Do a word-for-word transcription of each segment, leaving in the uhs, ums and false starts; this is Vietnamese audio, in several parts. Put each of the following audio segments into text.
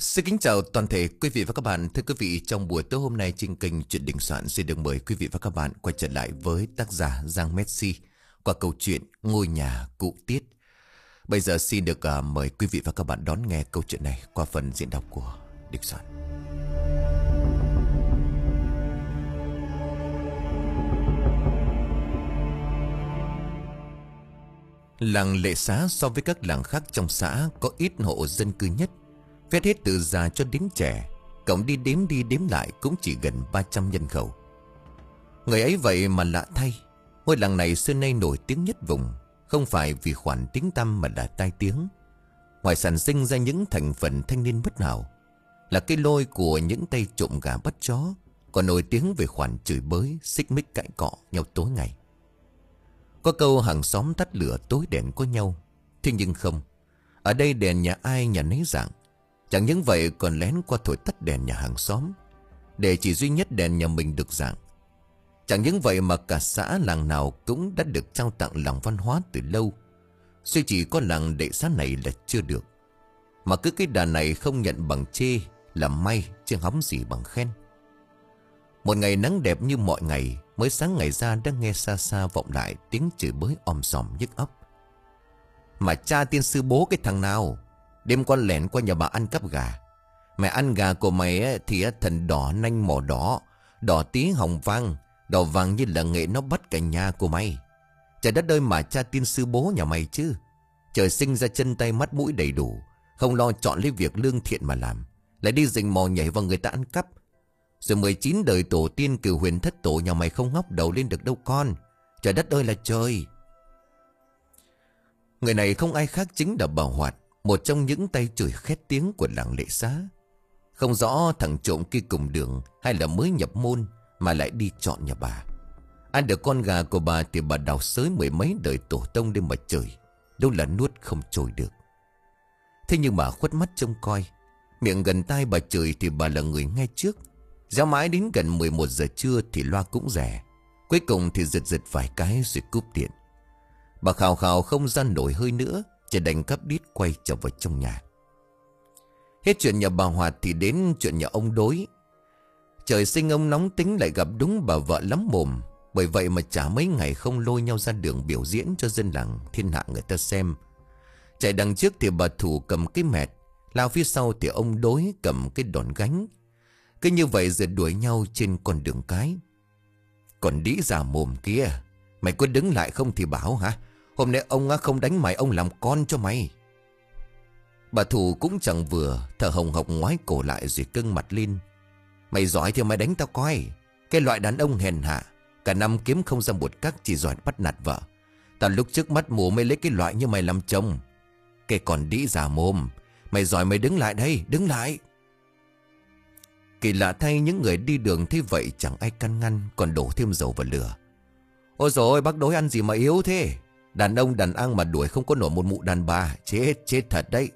Xin kính chào toàn thể quý vị và các bạn. Thưa quý vị, trong buổi tối hôm nay trên kênh Chuyện Đình Soạn xin được mời quý vị và các bạn quay trở lại với tác giả Giang Messi qua câu chuyện Ngôi Nhà Cụ Tiết. Bây giờ xin được uh, mời quý vị và các bạn đón nghe câu chuyện này qua phần diễn đọc của Đình Soạn. Làng Lệ Xá so với các làng khác trong xã có ít hộ dân cư nhất. Phét hết từ già cho đến trẻ, cộng đi đếm đi đếm lại cũng chỉ gần ba trăm nhân khẩu. Người ấy vậy mà lạ thay, ngôi làng này xưa nay nổi tiếng nhất vùng, không phải vì khoản tiếng tăm mà là tai tiếng. Ngoài sản sinh ra những thành phần thanh niên bất hảo, là cái lôi của những tay trộm gà bắt chó, còn nổi tiếng về khoản chửi bới, xích mích cãi cọ nhau tối ngày. Có câu hàng xóm tắt lửa tối đèn có nhau, thế nhưng không, ở đây đèn nhà ai nhà nấy dạng. Chẳng những vậy còn lén qua thổi tắt đèn nhà hàng xóm, để chỉ duy nhất đèn nhà mình được dạng. Chẳng những vậy mà cả xã làng nào cũng đã được trao tặng làng văn hóa từ lâu, duy chỉ có làng Lệ Xá này là chưa được. Mà cứ cái đà này không nhận bằng chê là may, chứ hóng gì bằng khen. Một ngày nắng đẹp như mọi ngày, mới sáng ngày ra đã nghe xa xa vọng lại tiếng chửi bới om sòm nhức óc. Mà cha tiên sư bố cái thằng nào đêm qua lẻn qua nhà bà ăn cắp gà. Mày ăn gà của mày thì thần đỏ nanh màu đỏ, đỏ tí hồng vàng, đỏ vàng như là nghệ nó bắt cả nhà của mày. Trời đất ơi, mà cha tiên sư bố nhà mày chứ. Trời sinh ra chân tay mắt mũi đầy đủ, không lo chọn lấy việc lương thiện mà làm, lại đi rình mò nhảy vào người ta ăn cắp. Rồi mười chín đời tổ tiên cửu huyền thất tổ nhà mày không ngóc đầu lên được đâu con. Trời đất ơi là trời. Người này không ai khác chính là bà Hoạt, một trong những tay chửi khét tiếng của làng Lệ Xá. Không rõ thằng trộm kia cùng đường hay là mới nhập môn mà lại đi chọn nhà bà. Ăn được con gà của bà thì bà đào xới mười mấy đời tổ tông để mà chửi, đâu là nuốt không trôi được. Thế nhưng mà khuất mắt trông coi, miệng gần tai bà chửi thì bà là người ngay trước. Réo mãi đến gần mười một giờ trưa thì loa cũng rẻ. Cuối cùng thì giật giật vài cái rồi cúp điện. Bà khào khào không ra nổi hơi nữa, chỉ đành cắp đít quay trở vào trong nhà. Hết chuyện nhà bà Hoạt thì đến chuyện nhà ông Đối. Trời sinh ông nóng tính lại gặp đúng bà vợ lắm mồm. Bởi vậy mà chả mấy ngày không lôi nhau ra đường biểu diễn cho dân làng thiên hạ người ta xem. Chạy đằng trước thì bà Thủ cầm cái mẹt, lao phía sau thì ông Đối cầm cái đòn gánh. Cứ như vậy rượt đuổi nhau trên con đường cái. Còn đĩ già mồm kia, mày có đứng lại không thì bảo hả? Hôm nay ông không đánh mày, ông làm con cho mày. Bà Thủ cũng chẳng vừa, thở hồng hộc ngoái cổ lại rồi cưng mặt lên. Mày giỏi thì mày đánh tao coi. Cái loại đàn ông hèn hạ, cả năm kiếm không ra một các, chỉ giỏi bắt nạt vợ. Tao lúc trước mắt mù mới lấy cái loại như mày làm chồng. Cái còn đĩ già mồm, mày giỏi mày đứng lại đây, đứng lại. Kỳ lạ thay, những người đi đường thế vậy chẳng ai can ngăn, còn đổ thêm dầu vào lửa. Ôi dồi ôi, bác Đối ăn gì mà yếu thế? Đàn ông đàn ăn mà đuổi không có nổi một mụ đàn bà, chết chết thật đấy.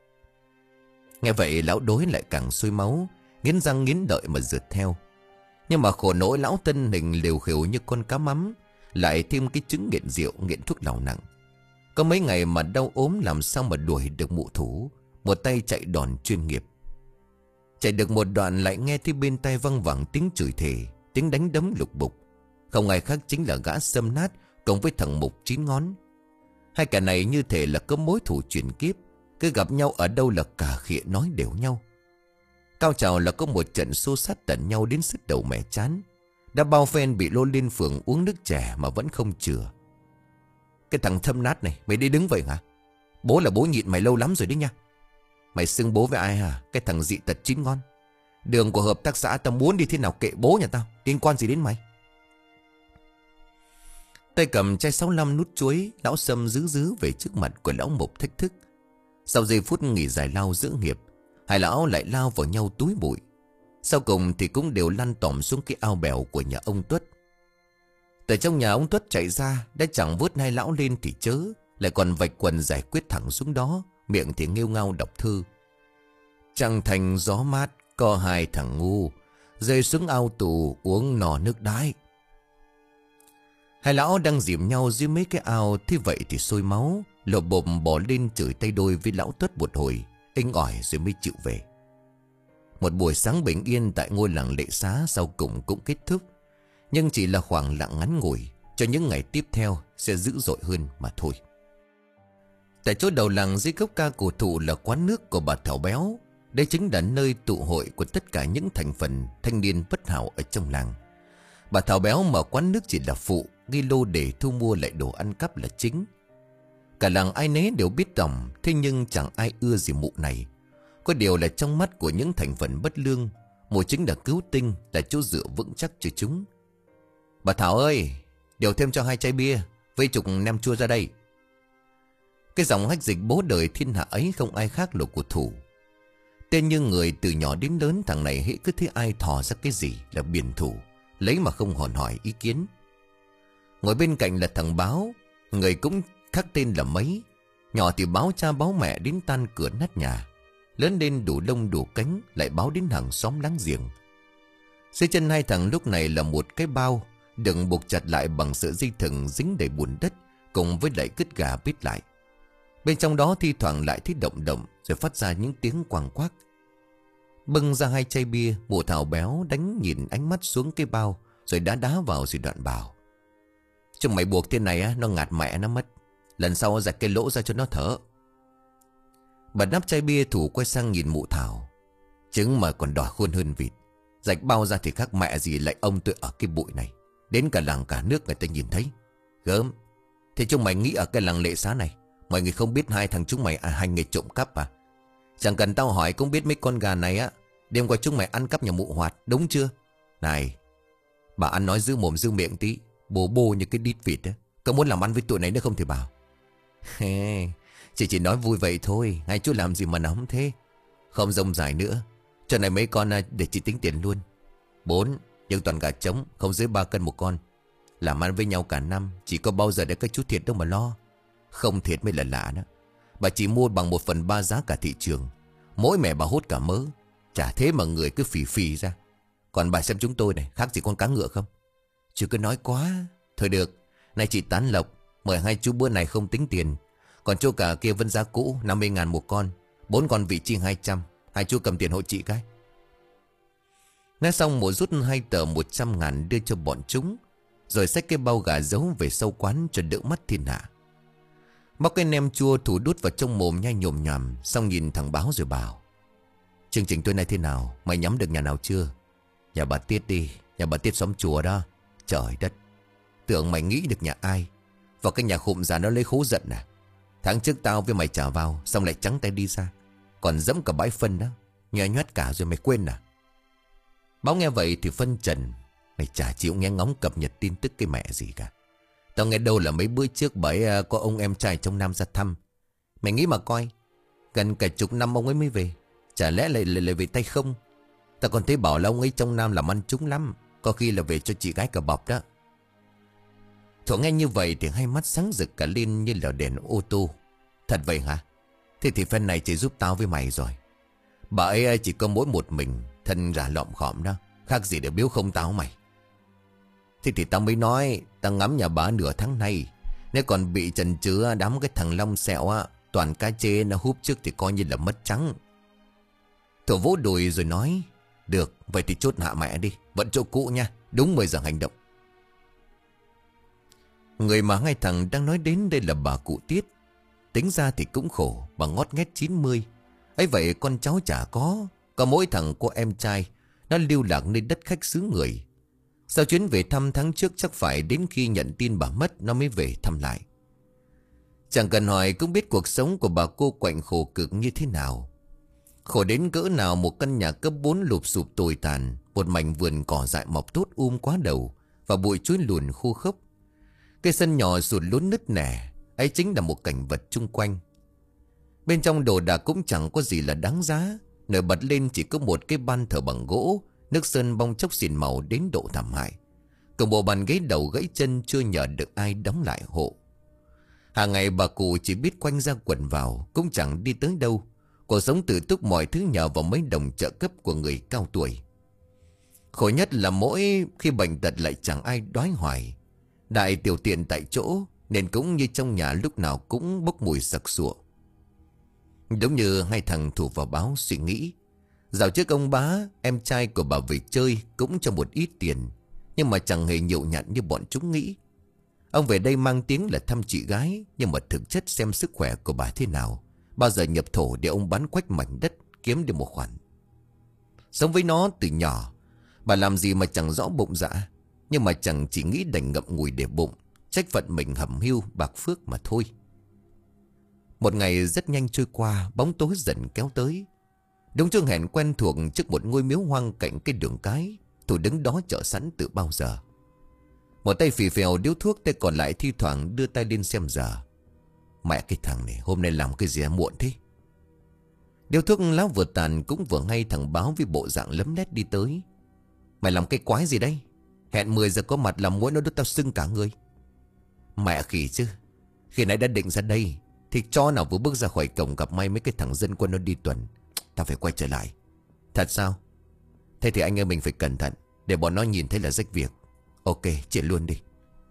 Nghe vậy lão Đối lại càng sôi máu, nghiến răng nghiến lợi mà rượt theo. Nhưng mà khổ nỗi lão thân hình liều khều như con cá mắm, lại thêm cái chứng nghiện rượu, nghiện thuốc lào nặng. Có mấy ngày mà đau ốm làm sao mà đuổi được mụ thủ, một tay chạy đòn chuyên nghiệp. Chạy được một đoạn lại nghe thấy bên tai văng vẳng tiếng chửi thề, tiếng đánh đấm lục bục. Không ai khác chính là gã Sâm Nát cộng với thằng Mục Chín Ngón. Hai kẻ này như thể là có mối thù chuyển kiếp, cứ gặp nhau ở đâu là cả khịa nói đều nhau. Cao trào là có một trận xô sát tận nhau đến sứt đầu mẻ chán. Đã bao phen bị lôi lên phường uống nước chè mà vẫn không chừa. Cái thằng Thâm Nát này, mày đi đứng vậy hả? Bố là bố nhịn mày lâu lắm rồi đấy nha. Mày xưng bố với ai hả? Cái thằng dị tật Chín Ngón. Đường của hợp tác xã tao muốn đi thế nào kệ bố nhà tao, liên quan gì đến mày? Tay cầm chai sáu lăm nút chuối, lão Sâm giữ giữ về trước mặt của lão Mục thách thức. Sau giây phút nghỉ giải lao giữa nghiệp, hai lão lại lao vào nhau túi bụi. Sau cùng thì cũng đều lăn tỏm xuống cái ao bèo của nhà ông Tuất. Từ trong nhà ông Tuất chạy ra, đã chẳng vớt hai lão lên thì chớ, lại còn vạch quần giải quyết thẳng xuống đó, miệng thì nghêu ngao đọc thư. Trăng thành gió mát, có hai thằng ngu, rơi xuống ao tù uống nò nước đái. Hai lão đang dìm nhau dưới mấy cái ao, thế vậy thì sôi máu, lột bộp bỏ lên chửi tay đôi với lão Tuất một hồi, inh ỏi rồi mới chịu về. Một buổi sáng bình yên tại ngôi làng Lệ Xá sau cùng cũng kết thúc. Nhưng chỉ là khoảng lặng ngắn ngủi, cho những ngày tiếp theo sẽ dữ dội hơn mà thôi. Tại chỗ đầu làng dưới gốc ca cổ thụ là quán nước của bà Thảo Béo. Đây chính là nơi tụ hội của tất cả những thành phần thanh niên bất hảo ở trong làng. Bà Thảo Béo mở quán nước chỉ là phụ, ghi lô để thu mua lại đồ ăn cắp là chính. Cả làng ai nấy đều biết tòng, thế nhưng chẳng ai ưa gì mụ này. Có điều là trong mắt của những thành phần bất lương, mụ chính là cứu tinh, là chỗ dựa vững chắc cho chúng. Bà Thảo ơi, điều thêm cho hai chai bia với chục nem chua ra đây. Cái giọng hách dịch bố đời thiên hạ ấy không ai khác là của Thủ. Tên như người từ nhỏ đến lớn, thằng này hễ cứ thấy ai thò ra cái gì là biển thủ, lấy mà không hòn hỏi ý kiến. Ngồi bên cạnh là thằng Báo, người cũng khác tên là mấy. Nhỏ thì báo cha báo mẹ đến tan cửa nát nhà, lớn lên đủ lông đủ cánh lại báo đến hàng xóm láng giềng. Dưới chân hai thằng lúc này là một cái bao đựng buộc chặt lại bằng sợi dây thừng dính đầy bùn đất, cùng với lại cứt gà bít lại. Bên trong đó thi thoảng lại thấy động động, rồi phát ra những tiếng quàng quác. Bưng ra hai chai bia, mụ Thảo Béo đánh nhìn ánh mắt xuống cái bao, rồi đá đá vào rồi đoạn bảo: "Chúng mày buộc thế này á, nó ngạt mẹ nó mất. Lần sau rạch cái lỗ ra cho nó thở." Bật nắp chai bia, Thủ quay sang nhìn mụ Thảo. Trứng mà còn đòi khuôn hơn vịt. Rạch bao ra thì khác mẹ gì lại ông tôi ở cái bụi này. Đến cả làng cả nước người ta nhìn thấy. Gớm. Thế chúng mày nghĩ ở cái làng Lệ Xá này, mọi người không biết hai thằng chúng mày à, hành nghề trộm cắp à? Chẳng cần tao hỏi cũng biết mấy con gà này á, đêm qua chúng mày ăn cắp nhà mụ Hoạt, đúng chưa? Này, bà ăn nói giữ mồm giữ miệng tí, bồ bô như cái đít vịt á. Có muốn làm ăn với tụi này nữa không thì bảo. Chị chỉ nói vui vậy thôi, hai chú làm gì mà nóng thế. Không rông dài nữa, cho này mấy con để chị tính tiền luôn. Bốn, nhưng toàn gà trống, không dưới ba cân một con. Làm ăn với nhau cả năm, chỉ có bao giờ để cái chút thiệt đâu mà lo. Không thiệt mới là lạ đó. Bà chỉ mua bằng một phần ba giá cả thị trường. Mỗi mẻ bà hốt cả mớ. Chả thế mà người cứ phì phì ra. Còn bà xem chúng tôi này, khác gì con cá ngựa không? Chứ cứ nói quá. Thôi được, nay chị tán lộc, mời hai chú bữa này không tính tiền. Còn chỗ cả kia vẫn giá cũ, năm mươi ngàn một con. Bốn con vị chi hai trăm. Hai chú cầm tiền hộ chị cái. Nói xong mụ rút hai tờ một trăm ngàn đưa cho bọn chúng, rồi xách cái bao gà giấu về sau quán cho đỡ mắt thiên hạ. Bóc cái nem chua Thủ đút vào trong mồm nhai nhồm nhòm, xong nhìn thằng Báo rồi bảo: "Chương trình tối nay thế nào? Mày nhắm được nhà nào chưa?" "Nhà bà Tiết đi, nhà bà Tiết xóm chùa đó." "Trời đất, tưởng mày nghĩ được nhà ai? Vào cái nhà khụm già nó lấy khố giận à? Tháng trước tao với mày trả vào, xong lại trắng tay đi ra, còn dẫm cả bãi phân đó. Nhòe nhoét cả rồi mày quên à?" Báo nghe vậy thì phân trần: "Mày chả chịu nghe ngóng cập nhật tin tức cái mẹ gì cả. Tao nghe đâu là mấy bữa trước bởi có ông em trai trong Nam ra thăm. Mày nghĩ mà coi, gần cả chục năm ông ấy mới về, chả lẽ lại lại, lại về tay không? Tao còn thấy bảo là ông ấy trong Nam làm ăn trúng lắm, có khi là về cho chị gái cờ bọc đó." Thổ nghe như vậy thì hai mắt sáng rực cả lên như là đèn ô tô. "Thật vậy hả? Thế thì phen này chỉ giúp tao với mày rồi. Bà ấy chỉ có mỗi một mình, thân giả lọm khọm đó, khác gì để biếu không tao mày." "Thế thì tao mới nói, tao ngắm nhà bà nửa tháng nay, nếu còn bị trần chứa đám cái thằng Long Sẹo á, toàn cá chê nó húp trước thì coi như là mất trắng." Thổ vỗ đùi rồi nói: "Được, vậy thì chốt hạ mẹ đi, vẫn chỗ cũ nha, đúng mười giờ hành động." Người mà hai thằng đang nói đến đây là bà cụ Tiết. Tính ra thì cũng khổ, bà ngót nghét chín mươi. Ấy vậy con cháu chả có, có mỗi thằng cô em trai, nó lưu lạc nơi đất khách xứ người. Sau chuyến về thăm tháng trước chắc phải đến khi nhận tin bà mất nó mới về thăm lại. Chẳng cần hỏi cũng biết cuộc sống của bà cô quạnh khổ cực như thế nào. Khổ đến cỡ nào một căn nhà cấp bốn lụp sụp tồi tàn, một mảnh vườn cỏ dại mọc tốt um quá đầu và bụi chuối lùn khô khốc. Cái sân nhỏ sụt lún nứt nẻ, ấy chính là một cảnh vật chung quanh. Bên trong đồ đạc cũng chẳng có gì là đáng giá, nổi bật lên chỉ có một cái ban thờ bằng gỗ, nước sơn bong chóc xỉn màu đến độ thảm hại. Cùng bộ bàn ghế đầu gãy chân chưa nhờ được ai đóng lại hộ. Hàng ngày bà cụ chỉ biết quanh ra quẩn vào, cũng chẳng đi tới đâu. Cuộc sống tự túc mọi thứ nhờ vào mấy đồng trợ cấp của người cao tuổi. Khổ nhất là mỗi khi bệnh tật lại chẳng ai đói hoài. Đại tiểu tiện tại chỗ, nên cũng như trong nhà lúc nào cũng bốc mùi sặc sụa. Đúng như hai thằng Thủ và Báo suy nghĩ, Dạo trước ông bá, em trai của bà về chơi cũng cho một ít tiền, nhưng mà chẳng hề nhậu nhặn như bọn chúng nghĩ. Ông về đây mang tiếng là thăm chị gái, nhưng mà thực chất xem sức khỏe của bà thế nào, bao giờ nhập thổ để ông bán quách mảnh đất kiếm được một khoản. Sống với nó từ nhỏ, bà làm gì mà chẳng rõ bụng dạ, nhưng mà chẳng chỉ nghĩ đành ngậm ngùi để bụng, trách phận mình hẩm hiu bạc phước mà thôi. Một ngày rất nhanh trôi qua, bóng tối dần kéo tới. Đúng chương hẹn quen thuộc trước một ngôi miếu hoang cạnh cái đường cái, Thủ đứng đó chờ sẵn từ bao giờ. Một tay phì phèo điếu thuốc, tay còn lại thi thoảng đưa tay lên xem giờ. Mẹ cái thằng này hôm nay làm cái gì muộn thế? Điếu thuốc lá vừa tàn cũng vừa ngay thằng Báo với bộ dạng lấm lét đi tới. Mày làm cái quái gì đây? Hẹn mười giờ có mặt làm mỗi nó đốt tao sưng cả người. Mẹ khỉ chứ. Khi nãy đã định ra đây thì cho nào vừa bước ra khỏi cổng gặp may mấy cái thằng dân quân nó đi tuần. Tao phải quay trở lại. Thật sao? Thế thì anh em mình phải cẩn thận, để bọn nó nhìn thấy là rách việc. Ok, triển luôn đi.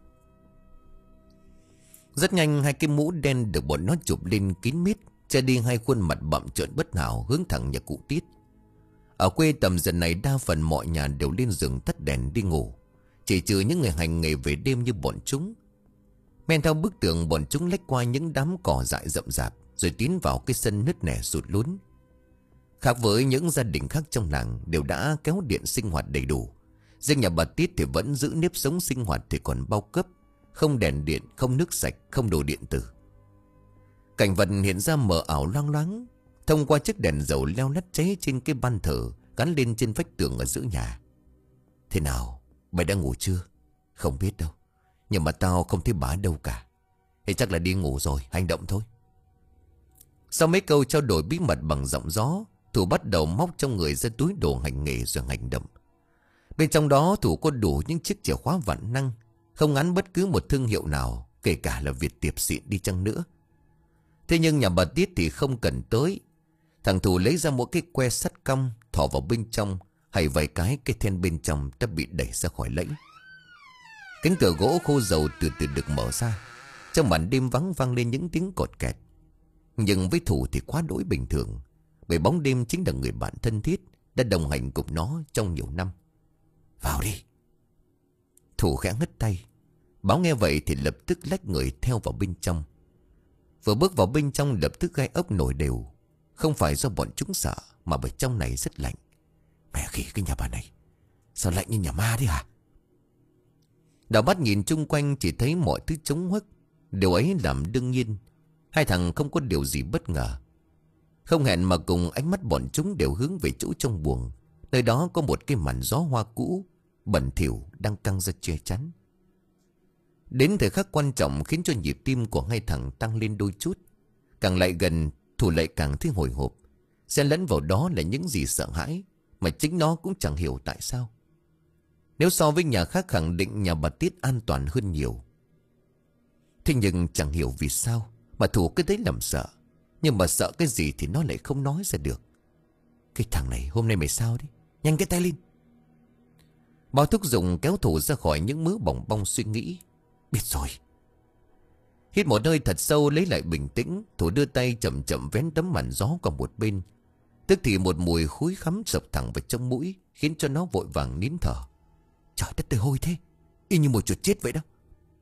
Rất nhanh hai cái mũ đen được bọn nó chụp lên kín mít, che đi hai khuôn mặt bặm trợn bất hảo hướng thẳng nhà cụ Tít. Ở quê tầm dần này đa phần mọi nhà đều lên giường tắt đèn đi ngủ, chỉ trừ những người hành nghề về đêm như bọn chúng. Men theo bức tường, bọn chúng lách qua những đám cỏ dại rậm rạp, rồi tiến vào cái sân nứt nẻ sụt lún. Khác với những gia đình khác trong làng đều đã kéo điện sinh hoạt đầy đủ, riêng nhà bà Tít thì vẫn giữ nếp sống sinh hoạt thì còn bao cấp, không đèn điện, không nước sạch, không đồ điện tử. Cảnh vật hiện ra mờ ảo loang loáng thông qua chiếc đèn dầu leo lắt cháy trên cái ban thờ gắn lên trên vách tường ở giữa nhà. Thế nào, mày đã ngủ chưa? Không biết đâu, nhưng mà tao không thấy bà ở đâu cả. Thì chắc là đi ngủ rồi, hành động thôi. Sau mấy câu trao đổi bí mật bằng giọng gió, Thủ bắt đầu móc trong người ra túi đồ hành nghề rồi hành động. Bên trong đó Thủ có đủ những chiếc chìa khóa vạn năng, không ngắn bất cứ một thương hiệu nào, kể cả là Việt tiệp xịn đi chăng nữa. Thế nhưng nhà bà Tít thì không cần tới. Thằng Thủ lấy ra một cái que sắt cong, thò vào bên trong, hay vài cái cái then bên trong đã bị đẩy ra khỏi lẫy. Cánh cửa gỗ khô dầu từ từ được mở ra. Trong màn đêm vắng vang lên những tiếng cọt kẹt. Nhưng với Thủ thì quá đỗi bình thường, bởi bóng đêm chính là người bạn thân thiết đã đồng hành cùng nó trong nhiều năm. Vào đi. Thủ khẽ ngất tay. Báo nghe vậy thì lập tức lách người theo vào bên trong. Vừa bước vào bên trong lập tức gai ốc nổi đều. Không phải do bọn chúng sợ, mà bởi trong này rất lạnh. Mẹ khỉ, cái nhà bà này sao lạnh như nhà ma thế hả? Đào bắt nhìn chung quanh chỉ thấy mọi thứ trống huếch. Điều ấy làm đương nhiên. Hai thằng không có điều gì bất ngờ. Không hẹn mà cùng ánh mắt bọn chúng đều hướng về chỗ trong buồng. Nơi đó có một cái màn gió hoa cũ bẩn thỉu đang căng ra che chắn. Đến thời khắc quan trọng khiến cho nhịp tim của hai thằng tăng lên đôi chút. Càng lại gần, Thủ lại càng thấy hồi hộp. Xen lẫn vào đó là những gì sợ hãi mà chính nó cũng chẳng hiểu tại sao. Nếu so với nhà khác khẳng định nhà bà Tít an toàn hơn nhiều. Thế nhưng chẳng hiểu vì sao mà Thủ cứ thấy lầm sợ. Nhưng mà sợ cái gì thì nó lại không nói ra được. Cái thằng này hôm nay mày sao đấy? Nhanh cái tay lên. Bao thúc giục kéo Thủ ra khỏi những mớ bòng bong suy nghĩ. Biết rồi. Hít một hơi thật sâu lấy lại bình tĩnh, Thủ đưa tay chậm chậm vén tấm màn gió qua một bên. Tức thì một mùi khúi khắm sộc thẳng vào trong mũi, khiến cho nó vội vàng nín thở. Trời đất ơi, hôi thế, y như mùi chuột chết vậy đó.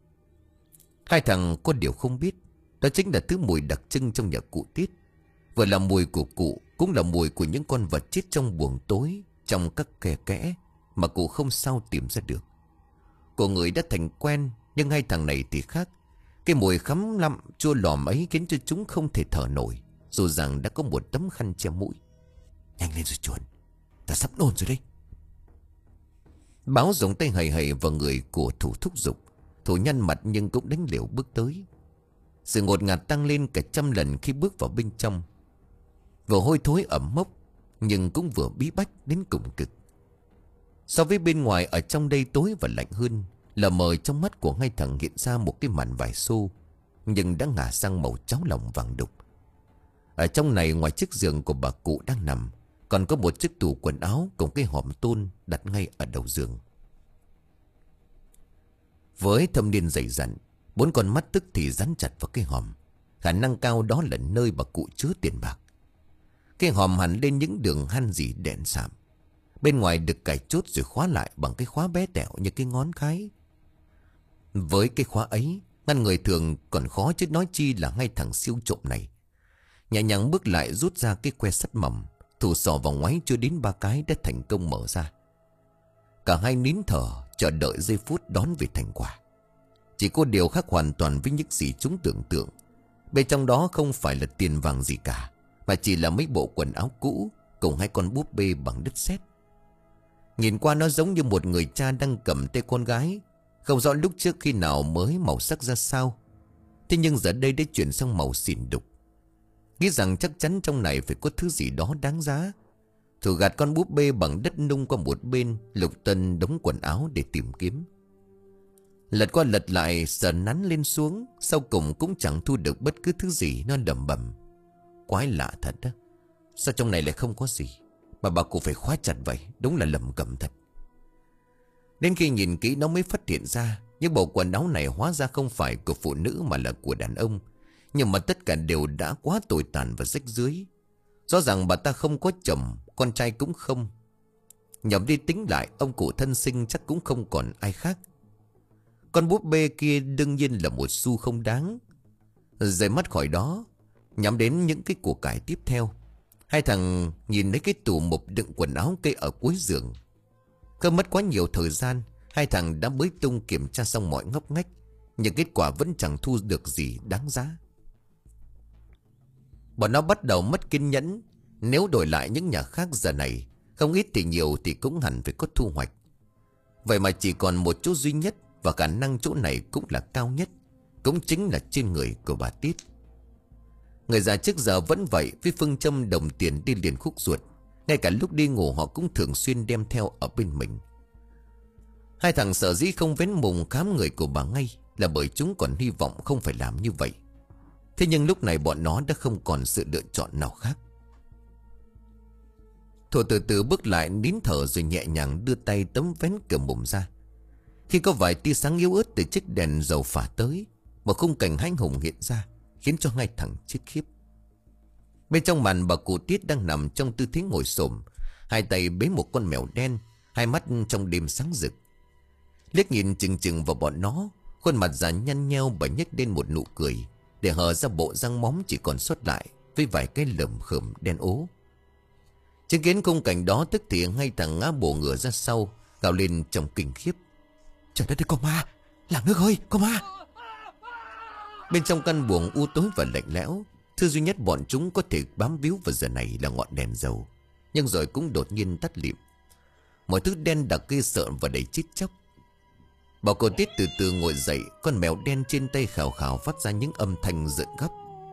Hai thằng có điều không biết, đó chính là thứ mùi đặc trưng trong nhà cụ Tít. Vừa là mùi của cụ, cũng là mùi của những con vật chết trong buồng tối, trong các khe kẽ mà cụ không sao tìm ra được. Của người đã thành quen, nhưng hai thằng này thì khác. Cái mùi khắm lắm chua lòm ấy khiến cho chúng không thể thở nổi, dù rằng đã có một tấm khăn che mũi. Nhanh lên rồi chuồn, ta sắp nôn rồi đây. Báo dùng tay hầy hầy vào người của Thủ thúc giục. Thủ nhăn mặt nhưng cũng đánh liều bước tới. Sự ngột ngạt tăng lên cả trăm lần khi bước vào bên trong. Vừa hôi thối ẩm mốc, nhưng cũng vừa bí bách đến cùng cực. So với bên ngoài, ở trong đây tối và lạnh hơn. Lờ mờ trong mắt của hai thằng hiện ra một cái màn vải xô, nhưng đã ngả sang màu cháo lòng vàng đục. Ở trong này, ngoài chiếc giường của bà cụ đang nằm, còn có một chiếc tủ quần áo cùng cái hòm tôn đặt ngay ở đầu giường. Với thâm niên dày dặn, bốn con mắt tức thì dán chặt vào cái hòm. Khả năng cao đó là nơi bà cụ chứa tiền bạc. Cái hòm hẳn lên những đường han gì đèn sạm. Bên ngoài được cài chốt rồi khóa lại bằng cái khóa bé tẹo như cái ngón cái. Với cái khóa ấy, ngăn người thường còn khó chứ nói chi là ngay thằng siêu trộm này. Nhẹ nhàng bước lại rút ra cái que sắt mỏng, thủ sò vào ngoáy chưa đến ba cái đã thành công mở ra. Cả hai nín thở chờ đợi giây phút đón về thành quả. Chỉ có điều khác hoàn toàn với những gì chúng tưởng tượng. Bên trong đó không phải là tiền vàng gì cả, mà chỉ là mấy bộ quần áo cũ cùng hai con búp bê bằng đất sét. Nhìn qua nó giống như một người cha đang cầm tay con gái, không rõ lúc trước khi nào mới màu sắc ra sao. Thế nhưng giờ đây đã chuyển sang màu xỉn đục. Nghĩ rằng chắc chắn trong này phải có thứ gì đó đáng giá. Thủ gạt con búp bê bằng đất nung qua một bên, lục tân đống quần áo để tìm kiếm. Lật qua lật lại, sờ nắn lên xuống, sau cùng cũng chẳng thu được bất cứ thứ gì. Nó đầm bầm: quái lạ thật đó, sao trong này lại không có gì mà bà cụ phải khóa chặt vậy? Đúng là lầm cầm thật. Đến khi nhìn kỹ nó mới phát hiện ra những bộ quần áo này hóa ra không phải của phụ nữ mà là của đàn ông. Nhưng mà tất cả đều đã quá tồi tàn và rách rưới. Rõ ràng bà ta không có chồng, con trai cũng không. Nhầm đi tính lại, ông cụ thân sinh chắc cũng không còn ai khác. Con búp bê kia đương nhiên là một xu không đáng. Rời mắt khỏi đó, nhắm đến những cái của cải tiếp theo. Hai thằng nhìn thấy cái tủ mục đựng quần áo cây ở cuối giường. Không mất quá nhiều thời gian, hai thằng đã bới tung kiểm tra xong mọi ngóc ngách, nhưng kết quả vẫn chẳng thu được gì đáng giá. Bọn nó bắt đầu mất kiên nhẫn. Nếu đổi lại những nhà khác giờ này, không ít thì nhiều thì cũng hẳn phải có thu hoạch. Vậy mà chỉ còn một chỗ duy nhất, và khả năng chỗ này cũng là cao nhất, cũng chính là trên người của bà Tít. Người già trước giờ vẫn vậy, với phương châm đồng tiền đi liền khúc ruột. Ngay cả lúc đi ngủ họ cũng thường xuyên đem theo ở bên mình. Hai thằng sở dĩ không vén mùng khám người của bà ngay là bởi chúng còn hy vọng không phải làm như vậy. Thế nhưng lúc này bọn nó đã không còn sự lựa chọn nào khác. Thủ từ từ bước lại, nín thở rồi nhẹ nhàng đưa tay tấm vén cửa mùng ra. Khi có vài tia sáng yếu ớt từ chiếc đèn dầu phả tới, một khung cảnh hãi hùng hiện ra, khiến cho hai thằng chết khiếp. Bên trong màn, bà cụ Tiết đang nằm trong tư thế ngồi xổm, hai tay bế một con mèo đen, hai mắt trong đêm sáng rực. Liếc nhìn chừng chừng vào bọn nó, khuôn mặt già nhăn nheo bà nhếch lên một nụ cười, để hở ra bộ răng móng chỉ còn sót lại với vài cái lởm khởm đen ố. Chứng kiến khung cảnh đó, tức thì ngay thằng ngã bổ ngửa ra sau, gào lên trong kinh khiếp: trời đất ơi, có ma! Làng nước ơi, có ma! Bên trong căn buồng u tối và lạnh lẽo, thứ duy nhất bọn chúng có thể bám víu vào giờ này là ngọn đèn dầu. Nhưng rồi cũng đột nhiên tắt lịm. Mọi thứ đen đặc ghê sợ và đầy chít chóc. Bảo cô Tiết từ từ ngồi dậy, con mèo đen trên tay khào khào phát ra những âm thanh rợn gấp.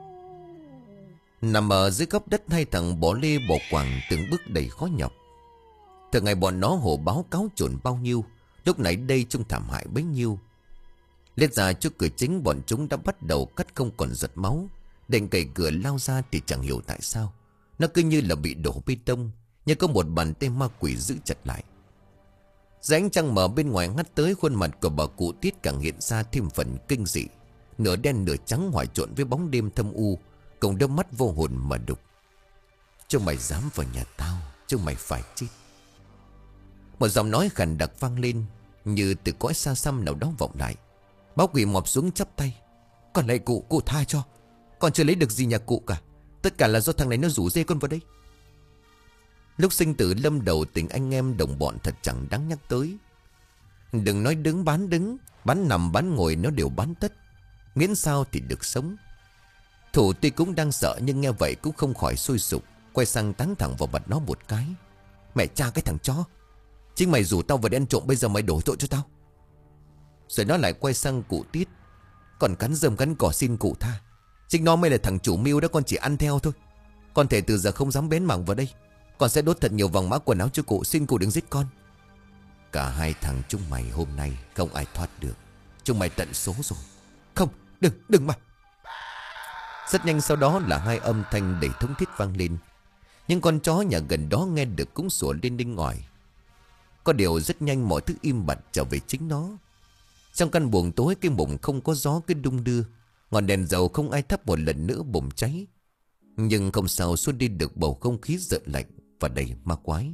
Nằm ở dưới góc đất, hai thằng bỏ lê bỏ quàng từng bước đầy khó nhọc. Thường ngày bọn nó hổ báo cáo trồn bao nhiêu, lúc này đây trông thảm hại bấy nhiêu. Lết ra trước cửa chính, bọn chúng đã bắt đầu cắt không còn giật máu. Định cậy cửa lao ra thì chẳng hiểu tại sao nó cứ như là bị đổ bê tông, như có một bàn tay ma quỷ giữ chặt lại. Dưới ánh trăng mờ bên ngoài ngắt tới, khuôn mặt của bà cụ Tiết càng hiện ra thêm phần kinh dị, nửa đen nửa trắng hòa trộn với bóng đêm thâm u, cùng đôi mắt vô hồn mà đục. Chúng mày dám vào nhà tao, chúng mày phải chết. Một giọng nói khàn đặc vang lên, như từ cõi xa xăm nào đó vọng lại. Báo quỷ mọp xuống chắp tay: còn lại cụ, cụ tha cho, con chưa lấy được gì nhà cụ cả. Tất cả là do thằng này nó rủ dê con vào đây. Lúc sinh tử lâm đầu, tình anh em đồng bọn thật chẳng đáng nhắc tới. Đừng nói đứng bán đứng, bán nằm bán ngồi nó đều bán tất, miễn sao thì được sống. Thủ tuy cũng đang sợ, nhưng nghe vậy cũng không khỏi sôi sục, quay sang táng thẳng vào mặt nó một cái: mẹ cha cái thằng chó, chính mày rủ tao vào đi ăn trộm, bây giờ mày đổ tội cho tao. Rồi nó lại quay sang cụ Tiết: còn cắn rơm cắn cỏ xin cụ tha, chính nó mới là thằng chủ mưu đó, con chỉ ăn theo thôi. Con thể từ giờ không dám bén mảng vào đây. Con sẽ đốt thật nhiều vòng mã quần áo cho cụ, xin cụ đừng giết con. Cả hai thằng chúng mày hôm nay không ai thoát được, chúng mày tận số rồi. Không, đừng, đừng mà. Rất nhanh sau đó là hai âm thanh đầy thống thiết vang lên. Nhưng con chó nhà gần đó nghe được cũng sủa lên đinh ỏi. Có điều rất nhanh mọi thứ im bặt trở về chính nó. Trong căn buồng tối, cái bụng không có gió cứ đung đưa, ngọn đèn dầu không ai thắp một lần nữa bùng cháy. Nhưng không sao xua đi được bầu không khí rợn lạnh và đầy ma quái.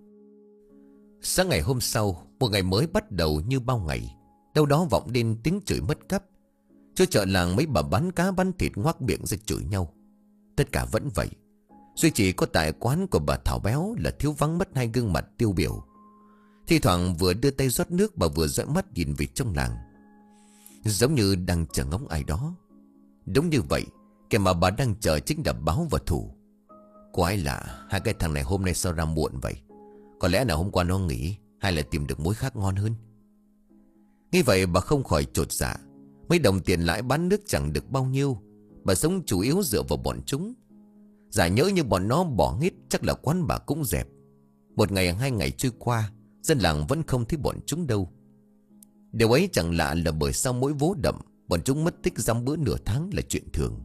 Sáng ngày hôm sau, một ngày mới bắt đầu như bao ngày. Đâu đó vọng lên tiếng chửi mất cắp. Chỗ chợ làng mấy bà bán cá bán thịt ngoác miệng ra chửi nhau. Tất cả vẫn vậy, duy chỉ có tại quán của bà Thảo Béo là thiếu vắng mất hai gương mặt tiêu biểu. Thi thoảng vừa đưa tay rót nước, bà vừa dõi mắt nhìn về trong làng, giống như đang chờ ngóng ai đó. Đúng như vậy, kẻ mà bà đang chờ chính là Báo và Thủ. Quái lạ, hai cái thằng này hôm nay sao ra muộn vậy? Có lẽ là hôm qua nó nghỉ, hay là tìm được mối khác ngon hơn. Nghĩ vậy bà không khỏi chột dạ. Mấy đồng tiền lãi bán nước chẳng được bao nhiêu, bà sống chủ yếu dựa vào bọn chúng. Giả nhỡ như bọn nó bỏ hết, chắc là quán bà cũng dẹp. Một ngày hai ngày trôi qua, dân làng vẫn không thấy bọn chúng đâu. Điều ấy chẳng lạ là bởi sau mỗi vố đậm, bọn chúng mất tích dăm bữa nửa tháng là chuyện thường.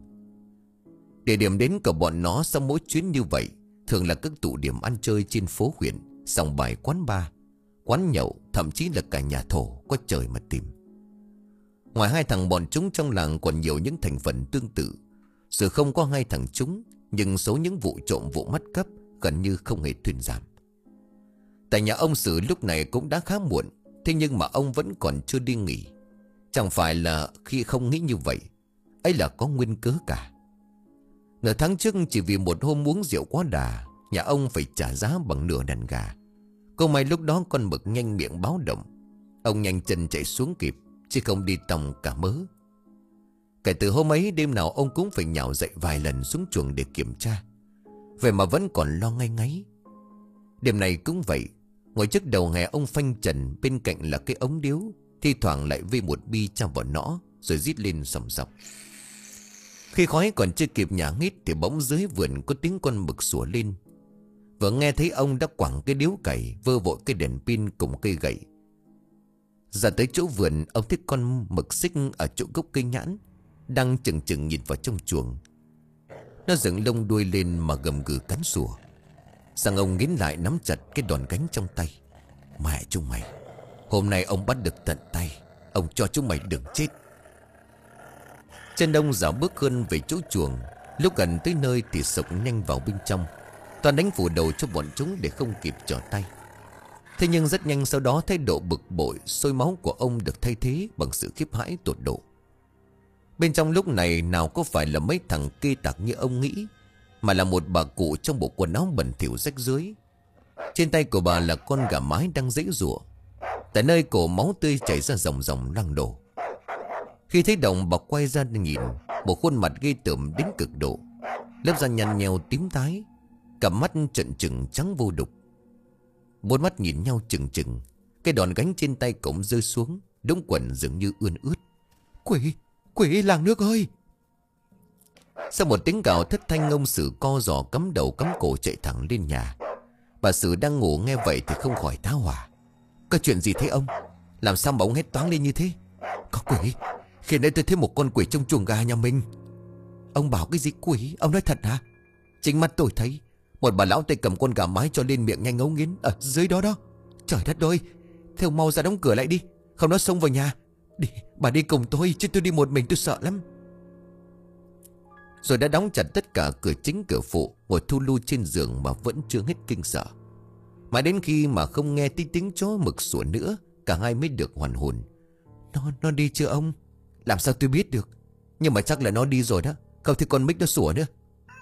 Địa điểm đến của bọn nó sau mỗi chuyến như vậy thường là các tụ điểm ăn chơi trên phố huyện, sòng bài, quán bar, quán nhậu, thậm chí là cả nhà thổ có trời mà tìm. Ngoài hai thằng bọn chúng trong làng còn nhiều những thành phần tương tự. Dù không có hai thằng chúng, nhưng số những vụ trộm vụ mất cắp gần như không hề thuyên giảm. Tại nhà ông Sử lúc này cũng đã khá muộn, thế nhưng mà ông vẫn còn chưa đi nghỉ. Chẳng phải là khi không nghĩ như vậy, ấy là có nguyên cớ cả. Nửa tháng trước chỉ vì một hôm uống rượu quá đà, nhà ông phải trả giá bằng nửa đàn gà. Câu may lúc đó con mực nhanh miệng báo động, ông nhanh chân chạy xuống kịp, chứ không đi tòng cả mớ. Kể từ hôm ấy, đêm nào ông cũng phải nhào dậy vài lần xuống chuồng để kiểm tra. Vậy mà vẫn còn lo ngay ngáy. Đêm này cũng vậy, ngồi trước đầu hè ông phanh trần, bên cạnh là cái ống điếu, thi thoảng lại vê một bi trong vào nõ, rồi rít lên sòng sọc. Khi khói còn chưa kịp nhả nghít thì bỗng dưới vườn có tiếng con mực sủa lên. Vừa nghe thấy ông đã quẳng cái điếu cày, vơ vội cái đèn pin cùng cây gậy. Ra tới chỗ vườn, ông thấy con mực xích ở chỗ gốc cây nhãn, đang chừng chừng nhìn vào trong chuồng. Nó dựng lông đuôi lên mà gầm gừ cắn sủa. Sang ông nghiến lại nắm chặt cái đòn gánh trong tay. Mẹ chúng mày, hôm nay ông bắt được tận tay, ông cho chúng mày đừng chết. Chân đông dạo bước hơn về chỗ chuồng. Lúc gần tới nơi thì sộc nhanh vào bên trong, toàn đánh phủ đầu cho bọn chúng để không kịp trở tay. Thế nhưng rất nhanh sau đó, thái độ bực bội sôi máu của ông được thay thế bằng sự khiếp hãi tột độ. Bên trong lúc này nào có phải là mấy thằng kê tặc như ông nghĩ, mà là một bà cụ trong bộ quần áo bẩn thỉu rách rưới. Trên tay của bà là con gà mái đang giãy giụa, tại nơi cổ máu tươi chảy ra ròng ròng loang đổ. Khi thấy Đồng, bà quay ra nhìn, một khuôn mặt ghê tởm đến cực độ, lớp da nhăn nheo tím tái, cặp mắt trợn trừng trắng vô đục. Bốn mắt nhìn nhau chừng chừng, cái đòn gánh trên tay cũng rơi xuống, đống quần dường như ươn ướt. Quỷ, quỷ làng nước ơi! Sau một tiếng gào thất thanh, ông Sử co giò cắm đầu cắm cổ chạy thẳng lên nhà. Bà Sử đang ngủ nghe vậy thì không khỏi tá hỏa. Có chuyện gì thế ông? Làm sao mà ông hét toáng lên như thế? Có quỷ! Khi nãy tôi thấy một con quỷ trong chuồng gà nhà mình. Ông bảo cái gì quỷ? Ông nói thật hả? Chính mắt tôi thấy một bà lão tay cầm con gà mái cho lên miệng nhanh ngấu nghiến ở dưới đó đó. Trời đất ơi! Thế ông mau ra đóng cửa lại đi, không nó xông vào nhà. Đi, bà đi cùng tôi, chứ tôi đi một mình tôi sợ lắm. Rồi đã đóng chặt tất cả cửa chính cửa phụ, ngồi thu lu trên giường mà vẫn chưa hết kinh sợ. Mãi đến khi mà không nghe tí tiếng chó mực sủa nữa, cả hai mới được hoàn hồn. Nó, nó đi chưa ông? Làm sao tôi biết được? Nhưng mà chắc là nó đi rồi đó, không thì con Mích nó sủa nữa.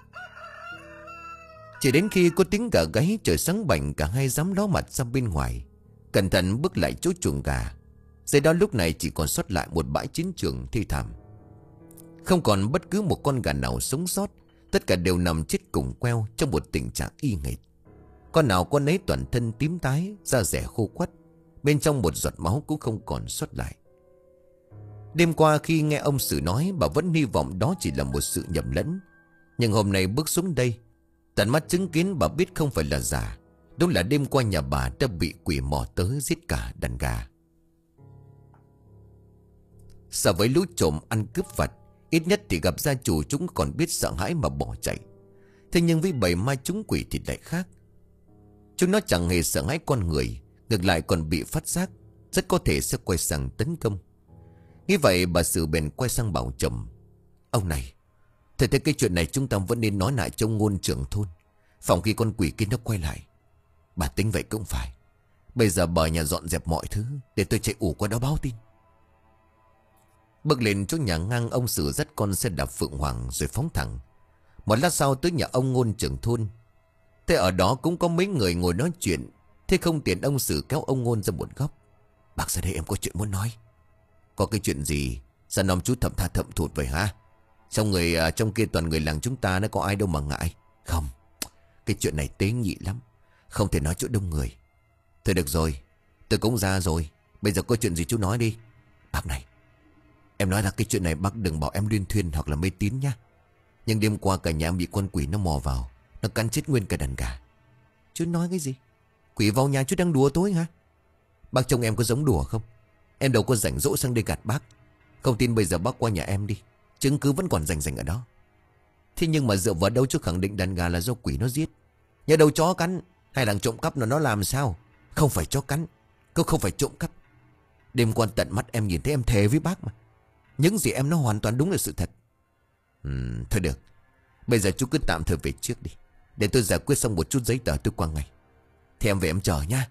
Chỉ đến khi có tiếng gà gáy trời sáng bảnh, cả hai dám ló mặt ra bên ngoài, cẩn thận bước lại chỗ chuồng gà. Dưới đó lúc này chỉ còn sót lại một bãi chiến trường thê thảm. Không còn bất cứ một con gà nào sống sót, tất cả đều nằm chết cùng queo trong một tình trạng y nghệt. Con nào con ấy toàn thân tím tái, da rẻ khô quắt, bên trong một giọt máu cũng không còn sót lại. Đêm qua khi nghe ông Sử nói, bà vẫn hy vọng đó chỉ là một sự nhầm lẫn. Nhưng hôm nay bước xuống đây, tận mắt chứng kiến, bà biết không phải là giả. Đúng là đêm qua nhà bà đã bị quỷ mò tới giết cả đàn gà. So với lũ trộm ăn cướp vặt, ít nhất thì gặp gia chủ chúng còn biết sợ hãi mà bỏ chạy. Thế nhưng với bầy ma chúng quỷ thì lại khác. Chúng nó chẳng hề sợ hãi con người, ngược lại còn bị phát giác, rất có thể sẽ quay sang tấn công. Như vậy bà Sử bèn quay sang bảo chồng: Ông này, Thầy thấy cái chuyện này chúng ta vẫn nên nói lại cho ông Ngôn trưởng thôn, phòng khi con quỷ kia nó quay lại. Bà tính vậy cũng phải. Bây giờ bà nhà dọn dẹp mọi thứ, để tôi chạy ủ qua đó báo tin. Bước lên chỗ nhà ngang, ông Sử dắt con xe đạp Phượng Hoàng rồi phóng thẳng. Một lát sau tới nhà ông Ngôn trưởng thôn. Thế ở đó cũng có mấy người ngồi nói chuyện. Thế không tiện, ông Sử kéo ông Ngôn ra một góc. Bác ra đây, em có chuyện muốn nói. Có cái chuyện gì? Sao ông chú thầm tha thậm thụt vậy hả? Trong người à, trong kia toàn người làng chúng ta, nó có ai đâu mà ngại. Không, cái chuyện này tế nhị lắm, không thể nói chỗ đông người. Thôi được rồi, tôi cũng ra rồi. Bây giờ có chuyện gì chú nói đi. Bác này, em nói là cái chuyện này bác đừng bảo em luyên thuyên hoặc là mê tín nhá. Nhưng đêm qua cả nhà em bị con quỷ nó mò vào, nó cắn chết nguyên cả đàn gà. Chú nói cái gì? Quỷ vào nhà chú đang đùa tôi hả? Bác trông em có giống đùa không? Em đâu có rảnh rỗi sang đây gạt bác. Không tin bây giờ bác qua nhà em đi, chứng cứ vẫn còn rành rành ở đó. Thế nhưng mà dựa vào đâu chú khẳng định đàn gà là do quỷ nó giết? Nhớ đâu chó cắn hay là trộm cắp nó nó làm sao? Không phải chó cắn, cũng không phải trộm cắp. Đêm qua tận mắt em nhìn thấy, em thề với bác mà. Những gì em nói hoàn toàn đúng là sự thật. uhm, Thôi được, bây giờ chú cứ tạm thời về trước đi, để tôi giải quyết xong một chút giấy tờ tôi qua ngay. Thì em về em chờ nha.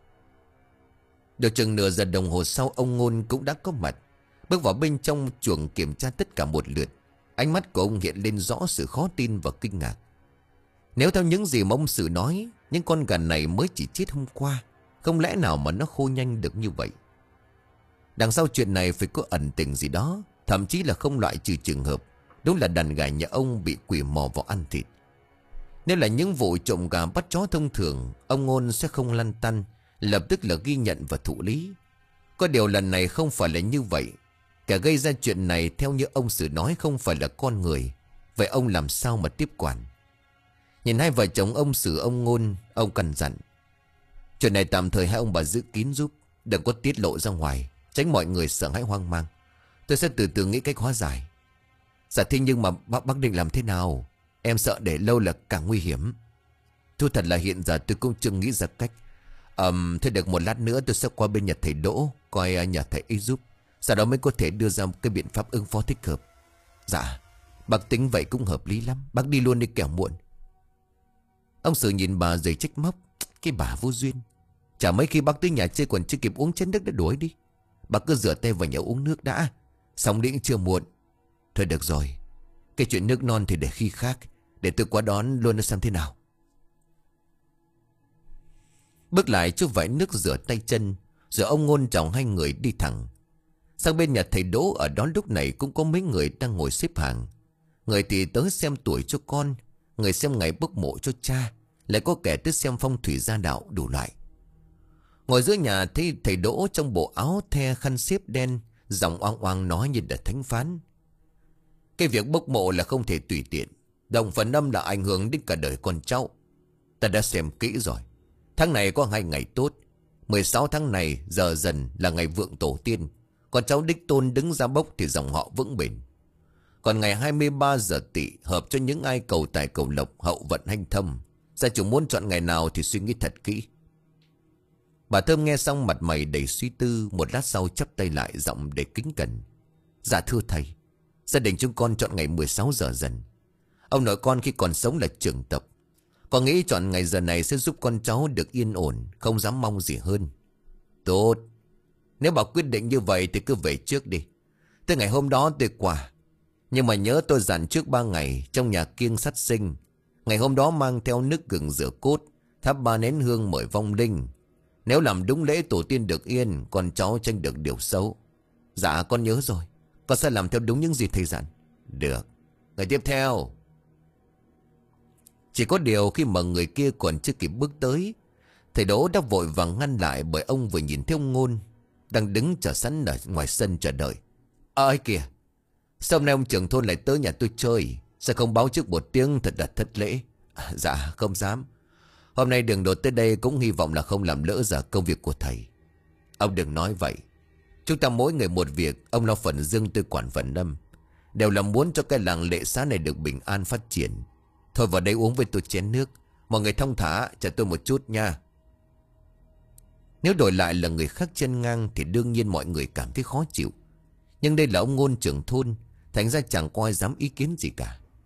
Được chừng nửa giờ đồng hồ sau, ông Ngôn cũng đã có mặt. Bước vào bên trong chuồng kiểm tra tất cả một lượt. Ánh mắt của ông hiện lên rõ sự khó tin và kinh ngạc. Nếu theo những gì mà ông Sử nói, những con gà này mới chỉ chết hôm qua, không lẽ nào mà nó khô nhanh được như vậy? Đằng sau chuyện này phải có ẩn tình gì đó. Thậm chí là không loại trừ trường hợp đúng là đàn gà nhà ông bị quỷ mò vào ăn thịt. Nếu là những vụ trộm gà bắt chó thông thường, ông Ngôn sẽ không lăn tăn, lập tức là ghi nhận và thụ lý. Có điều lần này không phải là như vậy. Kẻ gây ra chuyện này theo như ông Sử nói không phải là con người. Vậy ông làm sao mà tiếp quản? Nhìn hai vợ chồng ông Sử ông Ngôn, ông căn dặn: chuyện này tạm thời hai ông bà giữ kín giúp, đừng có tiết lộ ra ngoài, tránh mọi người sợ hãi hoang mang. Tôi sẽ từ từ nghĩ cách hóa giải. Dạ thế nhưng mà bác, bác định làm thế nào? Em sợ để lâu là càng nguy hiểm. Thú thật là hiện giờ tôi cũng chưa nghĩ ra cách. um, Thế được, một lát nữa tôi sẽ qua bên nhà thầy Đỗ, coi nhà thầy ấy giúp. Sau đó mới có thể đưa ra cái biện pháp ứng phó thích hợp. Dạ, bác tính vậy cũng hợp lý lắm. Bác đi luôn đi kẻo muộn. Ông Sử nhìn bà rồi trách móc: cái bà vô duyên. Chả mấy khi bác tới nhà chơi còn chưa kịp uống chén nước đã đuổi đi. Bác cứ rửa tay vào nhà uống nước đã, xong đi chưa muộn. Thôi được rồi, cái chuyện nước non thì để khi khác, để tôi qua đón luôn nó xem thế nào. Bước lại chút vải nước rửa tay chân, rồi ông Ngôn chồng hai người đi thẳng sang bên nhà thầy Đỗ. Ở đó lúc này cũng có mấy người đang ngồi xếp hàng. Người thì tới xem tuổi cho con, người xem ngày bốc mộ cho cha, lại có kẻ tới xem phong thủy gia đạo đủ loại. Ngồi giữa nhà thấy thầy Đỗ trong bộ áo the khăn xếp đen, giọng oang oang nói như là thánh phán: cái việc bốc mộ là không thể tùy tiện, đồng phần âm là ảnh hưởng đến cả đời con cháu. Ta đã xem kỹ rồi, tháng này có hai ngày tốt. Mười sáu tháng này giờ dần là ngày vượng tổ tiên, con cháu đích tôn đứng ra bốc thì dòng họ vững bền. Còn ngày hai mươi ba giờ Tỵ hợp cho những ai cầu tài cầu lộc, hậu vận hanh thâm. Gia chủ muốn chọn ngày nào thì suy nghĩ thật kỹ. Bà Thơm nghe xong mặt mày đầy suy tư, một lát sau chắp tay lại giọng đầy kính cẩn: dạ thưa thầy, gia đình chúng con chọn ngày mười sáu giờ dần. Ông nội con khi còn sống là trưởng tộc, con nghĩ chọn ngày giờ này sẽ giúp con cháu được yên ổn, không dám mong gì hơn. Tốt, nếu bà quyết định như vậy thì cứ về trước đi, tới ngày hôm đó tôi qua. Nhưng mà nhớ tôi dặn trước ba ngày trong nhà kiêng sát sinh. Ngày hôm đó mang theo nước gừng rửa cốt, thắp ba nén hương mời vong linh. Nếu làm đúng lễ tổ tiên được yên, con cháu tránh được điều xấu. Dạ con nhớ rồi, con sẽ làm theo đúng những gì thầy dặn. Được, ngày tiếp theo. Chỉ có điều khi mà người kia còn chưa kịp bước tới, thầy Đỗ đã vội vàng ngăn lại, bởi ông vừa nhìn thấy ông Ngôn đang đứng chờ sẵn ở ngoài sân chờ đợi. Ơi kìa, sao hôm nay ông trưởng thôn lại tới nhà tôi chơi? Sao không báo trước một tiếng, thật là thất lễ. À, dạ không dám. Hôm nay đường đột tới đây cũng hy vọng là không làm lỡ giờ công việc của thầy. Ông đừng nói vậy. Chúng ta mỗi người một việc, ông lo phần dương tôi quản phần âm. Đều là muốn cho cái làng Lệ Xá này được bình an phát triển. Thôi vào đây uống với tôi chén nước. Mọi người thong thả, chờ tôi một chút nha. Nếu đổi lại là người khác chân ngang thì đương nhiên mọi người cảm thấy khó chịu. Nhưng đây là ông Ngôn trưởng thôn, thành ra chẳng có ai dám ý kiến gì cả.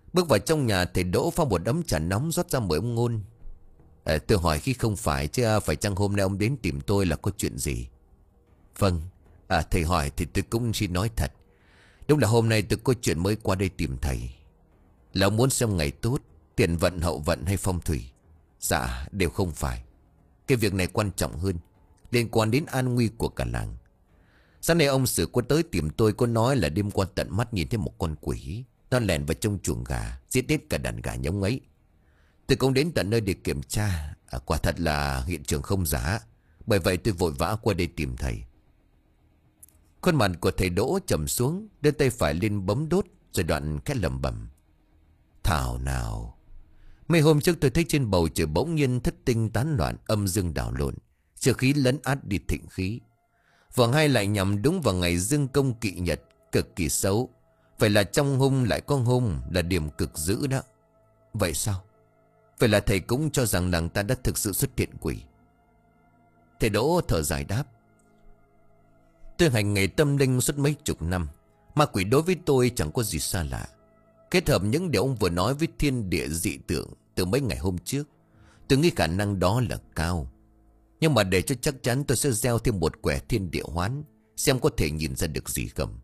Bước vào trong nhà, thầy Đỗ pha một ấm trà nóng rót ra mời ông Ngôn. à, Tôi hỏi khi không phải chứ à, phải chăng hôm nay ông đến tìm tôi là có chuyện gì? Vâng, à, thầy hỏi thì tôi cũng xin nói thật. Đúng là hôm nay tôi có chuyện mới qua đây tìm thầy. Là ông muốn xem ngày tốt, tiền vận hậu vận hay phong thủy? Dạ đều không phải. Cái việc này quan trọng hơn, liên quan đến an nguy của cả làng. Sáng nay ông Sử có tới tìm tôi, có nói là đêm qua tận mắt nhìn thấy một con quỷ. Nó lèn vào trong chuồng gà, giết hết cả đàn gà nhống ấy. Tôi cũng đến tận nơi để kiểm tra. à, Quả thật là hiện trường không giả. Bởi vậy tôi vội vã qua đây tìm thầy. Khuôn mặt của thầy Đỗ trầm xuống, đưa tay phải lên bấm đốt, rồi đoạn khẽ lẩm bẩm. Thảo nào, mấy hôm trước tôi thấy trên bầu trời bỗng nhiên thất tinh tán loạn, âm dương đảo lộn, trừ khí lấn át đi thịnh khí. Vòng hai lại nhằm đúng vào ngày dương công kỵ nhật, cực kỳ xấu. Phải là trong hung lại có hung, là điểm cực dữ đó. Vậy sao? Vậy là thầy cũng cho rằng làng ta đã thực sự xuất hiện quỷ? Thầy Đỗ thở dài đáp. Tôi hành nghề tâm linh suốt mấy chục năm, ma quỷ đối với tôi chẳng có gì xa lạ. Kết hợp những điều ông vừa nói với thiên địa dị tượng từ mấy ngày hôm trước, tôi nghĩ khả năng đó là cao. Nhưng mà để cho chắc chắn, tôi sẽ gieo thêm một quẻ thiên địa hoán, xem có thể nhìn ra được gì không.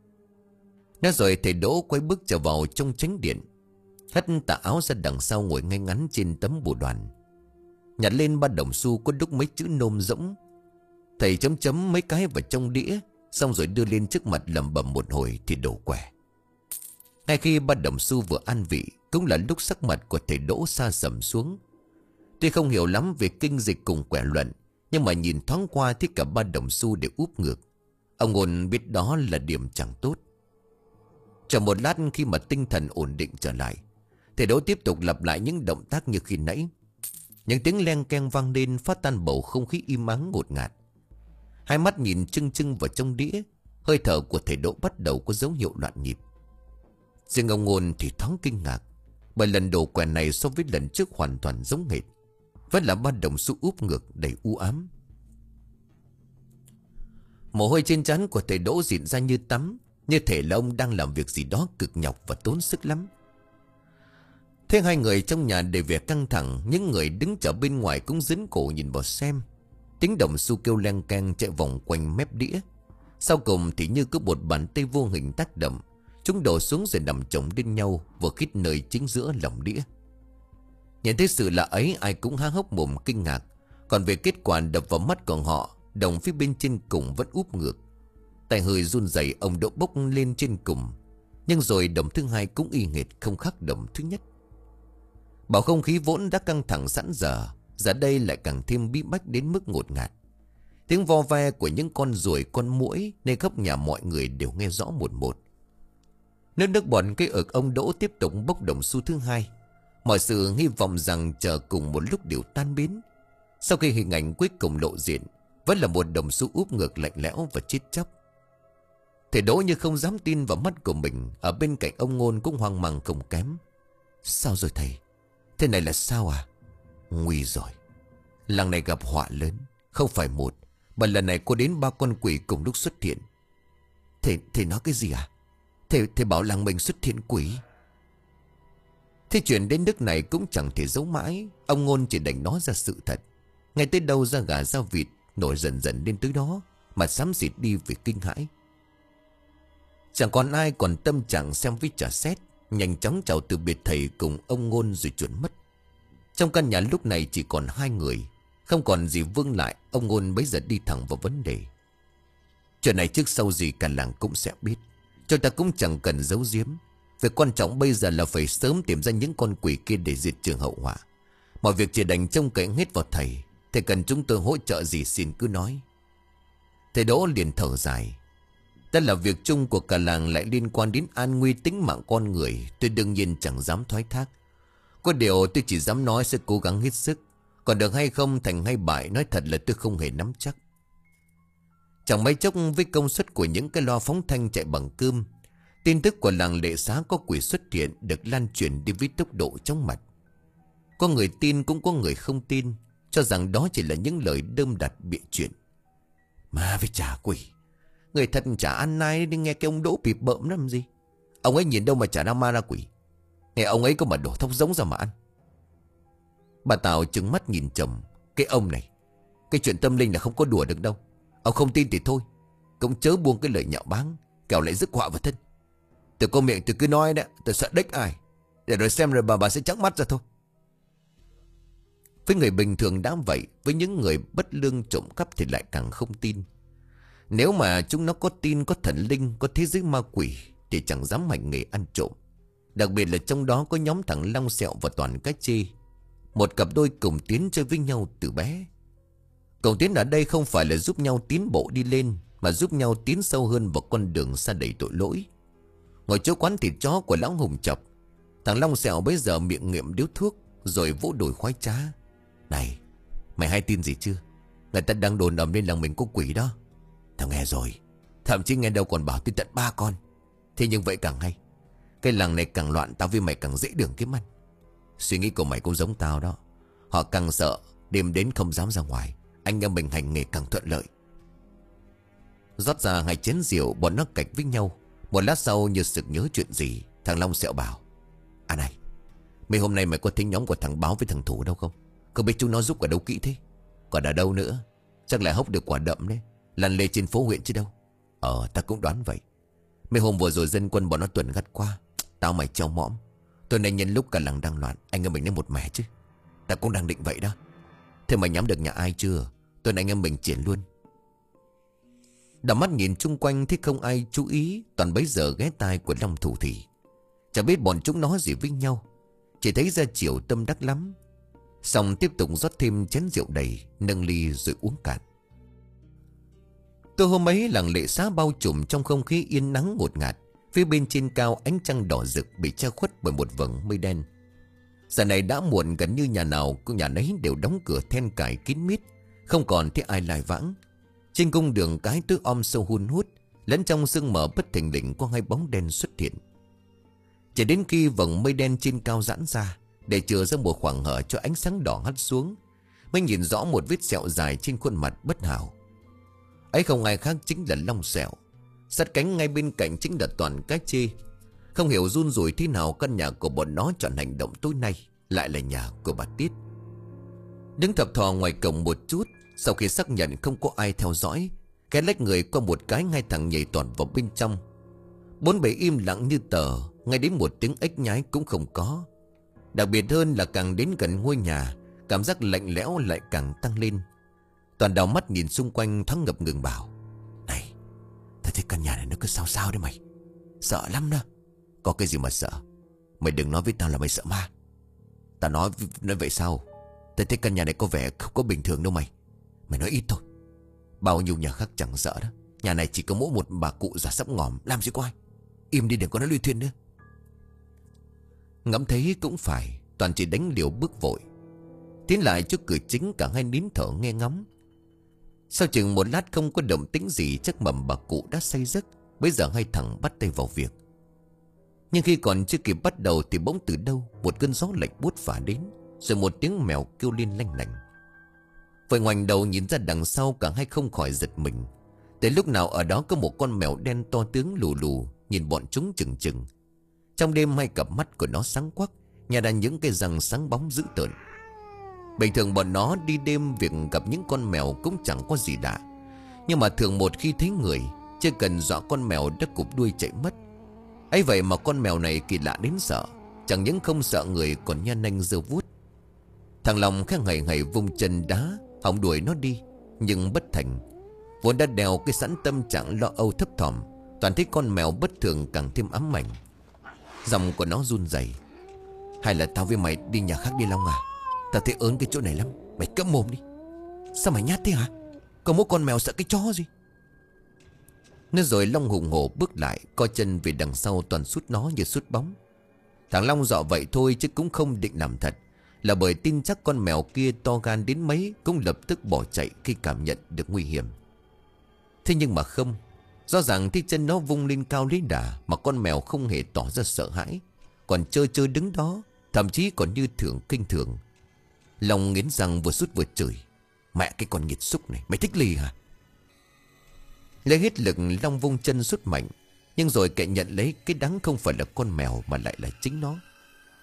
Nói rồi thầy Đỗ quay bước trở vào trong chánh điện, hất tà áo ra đằng sau, ngồi ngay ngắn trên tấm bồ đoàn, nhặt lên ba đồng xu có đúc mấy chữ nôm rỗng. Thầy chấm chấm mấy cái vào trong đĩa, xong rồi đưa lên trước mặt lẩm bẩm một hồi thì đổ quẻ. Ngay khi ba đồng xu vừa an vị, cũng là lúc sắc mặt của thầy Đỗ sa sầm xuống. Tuy không hiểu lắm về kinh dịch cùng quẻ luận, nhưng mà nhìn thoáng qua thì cả ba đồng xu đều úp ngược. Ông Ngôn biết đó là điểm chẳng tốt. Chờ một lát, khi mà tinh thần ổn định trở lại, thầy Đỗ tiếp tục lặp lại những động tác như khi nãy. Những tiếng leng keng vang lên, phá tan bầu không khí im ắng ngột ngạt. Hai mắt nhìn chưng chưng vào trong đĩa, hơi thở của thầy Đỗ bắt đầu có dấu hiệu loạn nhịp. Riêng ông Ngôn thì thoáng kinh ngạc, bởi lần đổ quẻ này so với lần trước hoàn toàn giống hệt, vẫn là ba đồng xu úp ngược đầy u ám. Mồ hôi trên trán của thầy Đỗ rịn ra như tắm, như thể là ông đang làm việc gì đó cực nhọc và tốn sức lắm. Thế hai người trong nhà đầy vẻ căng thẳng, những người đứng chờ bên ngoài cũng dính cổ nhìn vào xem. Tiếng đồng xu kêu leng keng chạy vòng quanh mép đĩa. Sau cùng thì như có một bàn tay vô hình tác động, chúng đổ xuống rồi nằm chồng lên nhau, vừa khít nơi chính giữa lòng đĩa. Nhìn thấy sự lạ ấy, ai cũng há hốc mồm kinh ngạc. Còn về kết quả đập vào mắt của họ, đồng phía bên trên cùng vẫn úp ngược. Tay hơi run rẩy, ông Đỗ bốc lên trên cùng. Nhưng rồi đồng thứ hai cũng y hệt, không khác đồng thứ nhất. Bầu không khí vốn đã căng thẳng sẵn giờ, giờ đây lại càng thêm bí bách đến mức ngột ngạt. Tiếng vo ve của những con ruồi, con muỗi nên khắp nhà mọi người đều nghe rõ một một. Nước nước bọt cái ực ông Đỗ tiếp tục bốc đồng xu thứ hai. Mọi sự hy vọng rằng chờ cùng một lúc đều tan biến. Sau khi hình ảnh cuối cùng lộ diện, vẫn là một đồng xu úp ngược lạnh lẽo và chết chóc. Thầy Đỗ như không dám tin vào mắt của mình. Ở bên cạnh ông Ngôn cũng hoang mang không kém. Sao rồi thầy? Thế này là sao à? Nguy rồi. Làng này gặp họa lớn. Không phải một, mà lần này có đến ba con quỷ cùng lúc xuất hiện. Thầy, thầy nói cái gì à? Thầy, thầy bảo làng mình xuất hiện quỷ. Thế chuyện đến nước này cũng chẳng thể giấu mãi. Ông Ngôn chỉ đành nói ra sự thật. Ngay tới đâu da gà da vịt nổi dần dần lên tới đó, mà xám xịt đi vì kinh hãi. Chẳng còn ai còn tâm trạng xem với trả xét. Nhanh chóng chào từ biệt thầy cùng ông Ngôn rồi chuẩn mất. Trong căn nhà lúc này chỉ còn hai người, không còn gì vương lại. Ông Ngôn bấy giờ đi thẳng vào vấn đề. Chuyện này trước sau gì cả làng cũng sẽ biết. Chúng ta cũng chẳng cần giấu giếm. Việc quan trọng bây giờ là phải sớm tìm ra những con quỷ kia để diệt trừ hậu họa. Mọi việc chỉ đành trông cậy hết vào thầy. Thầy cần chúng tôi hỗ trợ gì xin cứ nói. Thầy Đỗ liền thở dài. Đó là việc chung của cả làng, lại liên quan đến an nguy tính mạng con người. Tôi đương nhiên chẳng dám thoái thác. Có điều tôi chỉ dám nói sẽ cố gắng hết sức. Còn được hay không, thành hay bại, nói thật là tôi không hề nắm chắc. Chẳng mấy chốc với công suất của những cái loa phóng thanh chạy bằng cơm, tin tức của làng Lệ Xá có quỷ xuất hiện được lan truyền đi với tốc độ chóng mặt. Có người tin cũng có người không tin, cho rằng đó chỉ là những lời đơm đặt bịa chuyện. Mà với trả quỷ, người thật chả ăn nai đi nghe cái ông Đỗ bịp bợm làm gì. Ông ấy nhìn đâu mà chả ra ma ra quỷ. Nghe ông ấy có mà đổ thóc giống ra mà ăn. Bà Tào trừng mắt nhìn chồng. Cái ông này, cái chuyện tâm linh là không có đùa được đâu. Ông không tin thì thôi, cũng chớ buông cái lời nhạo báng, kẻo lại rước họa vào thân. Tôi có miệng tôi cứ nói đấy, tôi sợ đếch ai. Để rồi xem rồi bà bà sẽ trắng mắt ra thôi. Với người bình thường đã vậy, với những người bất lương trộm cắp thì lại càng không tin. Nếu mà chúng nó có tin có thần linh, có thế giới ma quỷ thì chẳng dám hành nghề ăn trộm. Đặc biệt là trong đó có nhóm thằng Long Sẹo và Toàn Cái Chê, một cặp đôi cùng tiến chơi với nhau từ bé. Cùng tiến ở đây không phải là giúp nhau tiến bộ đi lên, mà giúp nhau tiến sâu hơn vào con đường xa đầy tội lỗi. Ngồi chỗ quán thịt chó của lão Hùng Chọc, thằng Long Sẹo bây giờ miệng nghiệm điếu thuốc rồi vỗ đùi khoái trá. Này, mày hay tin gì chưa? Người ta đang đồn ầm lên làng mình có quỷ đó. Tao nghe rồi, thậm chí nghe đâu còn bảo tới tận ba con. Thế nhưng vậy càng hay. Cái làng này càng loạn, tao với mày càng dễ đường kiếm ăn. Suy nghĩ của mày cũng giống tao đó. Họ càng sợ, đêm đến không dám ra ngoài. Anh em mình hành nghề càng thuận lợi. Rót ra hai chén rượu, bọn nó cạch với nhau. Một lát sau như sực nhớ chuyện gì, thằng Long Sẹo bảo: À này, mấy hôm nay mày có thấy nhóm của thằng Báo với thằng Thủ đâu không? Không biết chúng nó giúp ở đâu kỹ thế. Còn ở đâu nữa? Chắc là hốc được quả đậm đấy, lăn lê trên phố huyện chứ đâu. Ờ, ta cũng đoán vậy. Mấy hôm vừa rồi dân quân bọn nó tuần gắt qua. Tao mày treo mõm. Tôi nên nhân lúc cả làng đang loạn, anh em mình nên một mẻ chứ. Ta cũng đang định vậy đó. Thế mày nhắm được nhà ai chưa? Tôi anh em mình triển luôn. Đảo mắt nhìn chung quanh thấy không ai chú ý, toàn bấy giờ ghé tai của Long Thủ thì chẳng biết bọn chúng nói gì với nhau. Chỉ thấy ra chiều tâm đắc lắm. Xong tiếp tục rót thêm chén rượu đầy, nâng ly rồi uống cạn. Tôi hôm ấy làng Lệ Xá bao trùm trong không khí yên nắng ngột ngạt. Phía bên trên cao ánh trăng đỏ rực bị che khuất bởi một vầng mây đen. Giờ này đã muộn, gần như nhà nào cũng nhà nấy đều đóng cửa then cài kín mít, không còn thấy ai lai vãng. Trên cung đường cái tối om sâu hun hút, lẫn trong sương mờ bất thình lình có hai bóng đen xuất hiện. Chỉ đến khi vầng mây đen trên cao giãn ra để chừa ra một khoảng hở cho ánh sáng đỏ hắt xuống, mới nhìn rõ một vết sẹo dài trên khuôn mặt bất hảo. Ấy không ai khác chính là Long Sẹo. Sát cánh ngay bên cạnh chính là Toàn Cái Chê. Không hiểu run rủi thế nào căn nhà của bọn nó chọn hành động tối nay lại là nhà của bà Tiết. Đứng thập thò ngoài cổng một chút, sau khi xác nhận không có ai theo dõi, cái lách người qua một cái ngay thẳng nhảy toàn vào bên trong. Bốn bề im lặng như tờ, ngay đến một tiếng ếch nhái cũng không có. Đặc biệt hơn là càng đến gần ngôi nhà, cảm giác lạnh lẽo lại càng tăng lên. Toàn đảo mắt nhìn xung quanh thoáng ngập ngừng bảo: Này, tao thấy căn nhà này nó cứ sao sao đấy mày. Sợ lắm đó. Có cái gì mà sợ? Mày đừng nói với tao là mày sợ ma. Tao nói, nói vậy sao? Tao thấy căn nhà này có vẻ không có bình thường đâu mày. Mày nói ít thôi. Bao nhiêu nhà khác chẳng sợ đó. Nhà này chỉ có mỗi một bà cụ già sắp ngòm, làm gì có ai. Im đi đừng có nói luyên thuyên nữa. Ngẫm thấy cũng phải, Toàn chỉ đánh liều bước vội tiến lại trước cửa chính, cả hai nín thở nghe ngóng. Sau chừng một lát không có động tĩnh gì, chắc mầm bà cụ đã say giấc. Bây giờ hai thằng bắt tay vào việc. Nhưng khi còn chưa kịp bắt đầu thì bỗng từ đâu một cơn gió lạnh buốt phả đến, rồi một tiếng mèo kêu lên lanh lảnh. Vội ngoảnh đầu nhìn ra đằng sau, cả hai không khỏi giật mình. Tới lúc nào ở đó có một con mèo đen to tướng lù lù nhìn bọn chúng chừng chừng. Trong đêm hai cặp mắt của nó sáng quắc, nhà ra những cái răng sáng bóng dữ tợn. Bình thường bọn nó đi đêm, việc gặp những con mèo cũng chẳng có gì lạ. Nhưng mà thường một khi thấy người, chưa cần dọa con mèo đã cụp đuôi chạy mất. Ấy vậy mà con mèo này kỳ lạ đến sợ. Chẳng những không sợ người còn nha nanh giơ vuốt. Thằng Long khẽ ngảy ngảy vung chân đá hòng đuổi nó đi, nhưng bất thành. Vốn đã đèo cái sẵn tâm trạng lo âu thấp thỏm, Toàn thấy con mèo bất thường càng thêm ám ảnh. Giọng của nó run rẩy: Hay là tao với mày đi nhà khác đi Long à? Tao thấy ớn cái chỗ này lắm. Mày câm mồm đi. Sao mày nhát thế hả? Có mỗi con mèo sợ cái chó gì? Nên rồi Long hùng hổ bước lại, co chân về đằng sau Toàn sút nó như sút bóng. Thằng Long dọ vậy thôi chứ cũng không định làm thật, là bởi tin chắc con mèo kia to gan đến mấy cũng lập tức bỏ chạy khi cảm nhận được nguy hiểm. Thế nhưng mà không. Rõ ràng thì chân nó vung lên cao lấy đà, mà con mèo không hề tỏ ra sợ hãi, còn chơi chơi đứng đó, thậm chí còn như thường kinh thường. Long nghiến răng vừa sút vừa chửi: Mẹ cái con nghiệt xúc này, mày thích lì hả? Lấy hết lực, Long vung chân sút mạnh. Nhưng rồi kệ nhận lấy cái đắng không phải là con mèo mà lại là chính nó.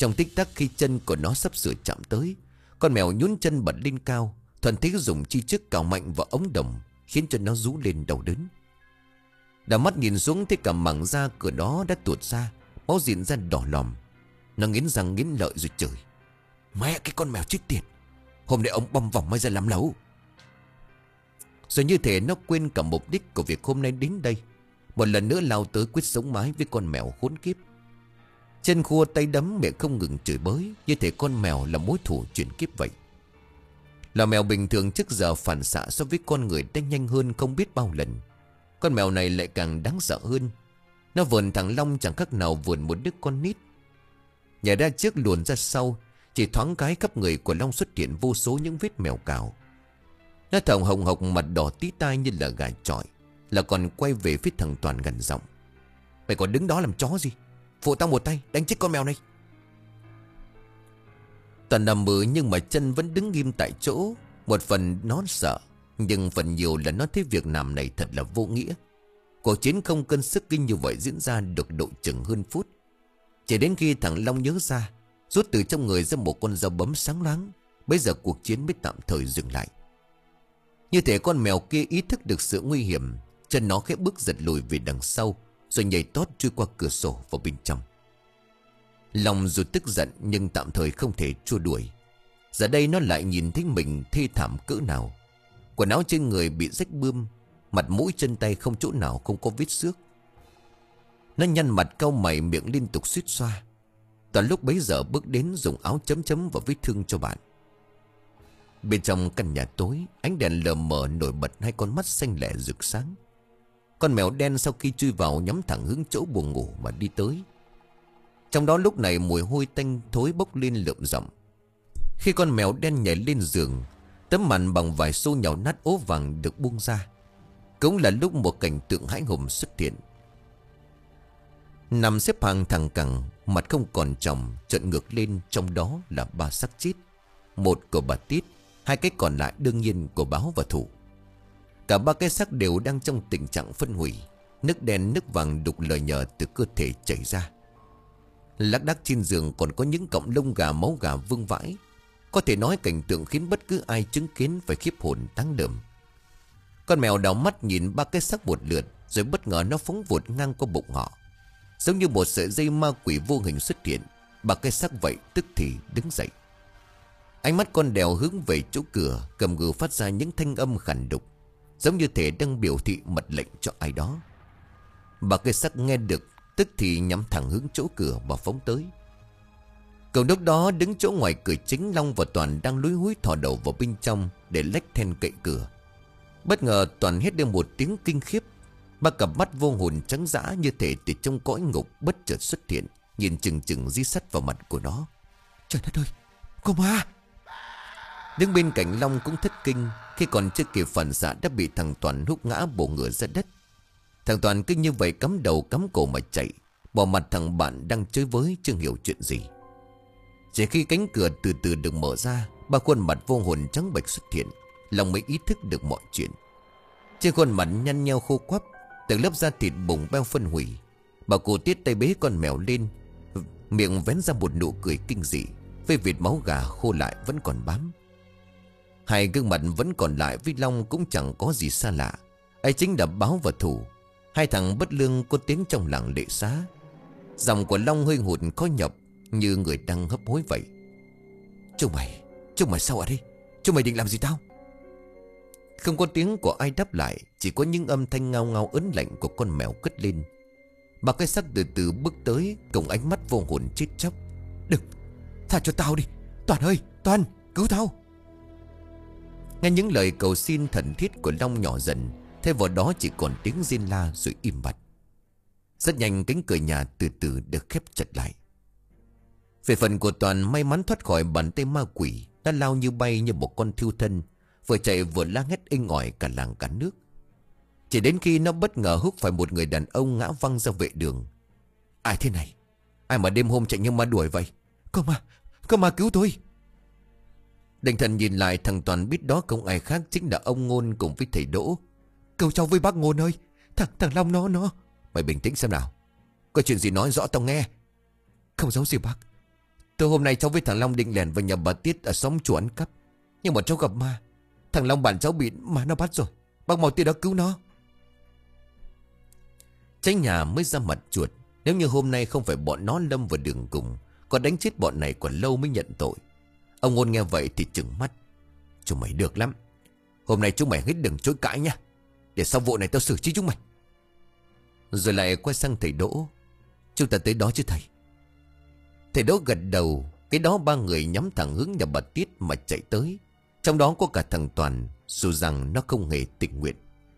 Trong tích tắc khi chân của nó sắp sửa chạm tới, con mèo nhún chân bật lên cao, thuận thế dùng chi trước cào mạnh vào ống đồng, khiến cho nó rú lên đau đớn. Đảo mắt nhìn xuống thấy cả mảng da của nó đã tuột ra, máu diễn ra đỏ lòm. Nó nghiến răng nghiến lợi rồi chửi: "Mẹ cái con mèo chết tiệt, hôm nay ông băm vòng mới ra làm lẩu." Rồi như thể nó quên cả mục đích của việc hôm nay đến đây, một lần nữa lao tới quyết sống mái với con mèo khốn kiếp. Chân khua tay đấm, miệng không ngừng chửi bới, như thể con mèo là mối thù chuyển kiếp vậy. Là mèo bình thường trước giờ phản xạ so với con người đã nhanh hơn không biết bao lần. Con mèo này lại càng đáng sợ hơn. Nó vườn thằng Long chẳng khác nào vườn một đứa con nít. Nhảy ra trước luồn ra sau, chỉ thoáng cái khắp người của Long xuất hiện vô số những vết mèo cào. Nó thở hồng hộc, mặt đỏ tí tai như là gà chọi, là còn quay về phía thằng Toàn gần giọng: "Mày còn đứng đó làm chó gì? Phụ tao một tay đánh chết con mèo này." Toàn nằm mơ nhưng mà chân vẫn đứng nghiêm tại chỗ. Một phần nó sợ, nhưng phần nhiều là nó thấy việc làm này thật là vô nghĩa. Cuộc chiến không cân sức kinh như vậy diễn ra được độ chừng hơn phút. Chỉ đến khi thằng Long nhớ ra, rút từ trong người ra một con dao bấm sáng loáng, bây giờ cuộc chiến mới tạm thời dừng lại. Như thể con mèo kia ý thức được sự nguy hiểm, chân nó khẽ bước giật lùi về đằng sau, rồi nhảy tót chui qua cửa sổ vào bên trong. Long dù tức giận nhưng tạm thời không thể xua đuổi. Giờ đây nó lại nhìn thấy mình thê thảm cỡ nào. Quần áo trên người bị rách bươm, mặt mũi chân tay không chỗ nào không có vết xước. Nó nhăn mặt cau mày, miệng liên tục suýt xoa. Toàn lúc bấy giờ bước đến dùng áo chấm chấm vào vết thương cho bạn. Bên trong căn nhà tối, ánh đèn lờ mờ nổi bật hai con mắt xanh lẻ rực sáng. Con mèo đen sau khi chui vào nhắm thẳng hướng chỗ buồng ngủ mà đi tới. Trong đó lúc này mùi hôi tanh thối bốc lên lượm rậm. Khi con mèo đen nhảy lên giường, tấm màn bằng vải xô nhào nát ố vàng được buông ra. Cũng là lúc một cảnh tượng hãi hùng xuất hiện. Nằm xếp hàng thẳng cẳng, mặt không còn tròng, trợn ngược lên, trong đó là ba xác chết. Một của bà Tít, hai cái còn lại đương nhiên của Báo và Thủ. Cả ba cái xác đều đang trong tình trạng phân hủy. Nước đen nước vàng đục lờ nhờ từ cơ thể chảy ra. Lác đác trên giường còn có những cọng lông gà máu gà vương vãi. Có thể nói cảnh tượng khiến bất cứ ai chứng kiến phải khiếp hồn táng đờm. Con mèo đảo mắt nhìn ba cái xác một lượt, rồi bất ngờ nó phóng vụt ngang qua bụng họ. Giống như một sợi dây ma quỷ vô hình xuất hiện, ba cái xác vậy tức thì đứng dậy. Ánh mắt con đèo hướng về chỗ cửa, cầm gừ phát ra những thanh âm khàn đục, giống như thể đang biểu thị mật lệnh cho ai đó. Ba cái xác nghe được tức thì nhắm thẳng hướng chỗ cửa và phóng tới. Cùng lúc đó đứng chỗ ngoài cửa chính, Long và Toàn đang lúi húi thò đầu vào bên trong để lách then cậy cửa. Bất ngờ Toàn hét lên một tiếng kinh khiếp. Ba cặp mắt vô hồn trắng dã như thể từ trong cõi ngục bất chợt xuất hiện, nhìn chừng chừng dí sắt vào mặt của nó. Trời đất ơi, có ma! Đứng bên cạnh Long cũng thất kinh, khi còn chưa kịp phản xạ đã bị thằng Toàn húc ngã bổ ngửa ra đất. Thằng Toàn cứ như vậy cắm đầu cắm cổ mà chạy, bỏ mặt thằng bạn đang chơi với chưa hiểu chuyện gì. Chỉ khi cánh cửa từ từ được mở ra, ba khuôn mặt vô hồn trắng bệch xuất hiện, Long mới ý thức được mọi chuyện. Trên khuôn mặt nhăn nheo khô quắp, từng lớp da thịt bùng beo phân hủy. Bà cụ Tiết tay bế con mèo lên, miệng vén ra một nụ cười kinh dị, với vệt máu gà khô lại vẫn còn bám. Hai gương mặt vẫn còn lại với Long cũng chẳng có gì xa lạ. Ấy chính là Báo và Thủ, hai thằng bất lương có tiếng trong làng Lệ Xá. Giọng của Long hơi hụt khó nhọc, như người đang hấp hối vậy. Chúng mày, chúng mày sao ở đây? Chúng mày định làm gì tao? Không có tiếng của ai đáp lại, chỉ có những âm thanh ngao ngao ớn lạnh của con mèo cất lên. Ba cái xác từ từ bước tới, cùng ánh mắt vô hồn chết chóc. Đừng, tha cho tao đi. Toàn ơi, Toàn, cứu tao. Nghe những lời cầu xin thần thiết của Long nhỏ dần, thay vào đó chỉ còn tiếng rên la rồi im bặt. Rất nhanh cánh cửa nhà từ từ được khép chặt lại. Về phần của Toàn, may mắn thoát khỏi bàn tay ma quỷ, đã lao như bay như một con thiêu thân, vừa chạy vừa la hét inh ỏi cả làng cả nước. Chỉ đến khi nó bất ngờ húc phải một người đàn ông ngã văng ra vệ đường. Ai thế này? Ai mà đêm hôm chạy như ma đuổi vậy? Có ma, có ma, cứu tôi! Định thần nhìn lại, thằng Toàn biết đó không ai khác chính là ông Ngôn cùng với thầy Đỗ. Cầu cháu với bác Ngôn ơi, thằng thằng Long nó nó. Mày bình tĩnh xem nào, có chuyện gì nói rõ tao nghe. Không giấu gì bác, Tôi hôm nay cháu với thằng Long định lẻn vào nhà bà Tiết ở xóm chùa ăn cắp. Nhưng mà cháu gặp ma. Thằng Long bạn cháu bị ma nó bắt rồi. Bác mau tới đó cứu nó. Cháy nhà mới ra mặt chuột. Nếu như hôm nay không phải bọn nó lâm vào đường cùng, có đánh chết bọn này còn lâu mới nhận tội. Ông Ngôn nghe vậy thì trừng mắt. Chúng mày được lắm. Hôm nay chúng mày hết đừng chối cãi nha. Để sau vụ này tao xử trí chúng mày. Rồi lại quay sang thầy Đỗ. Chúng ta tới đó chứ thầy? Thầy Đỗ gật đầu. Cái đó ba người nhắm thẳng hướng nhà bà Tiết mà chạy tới. Trong đó có cả thằng Toàn, dù rằng nó không hề tình nguyện.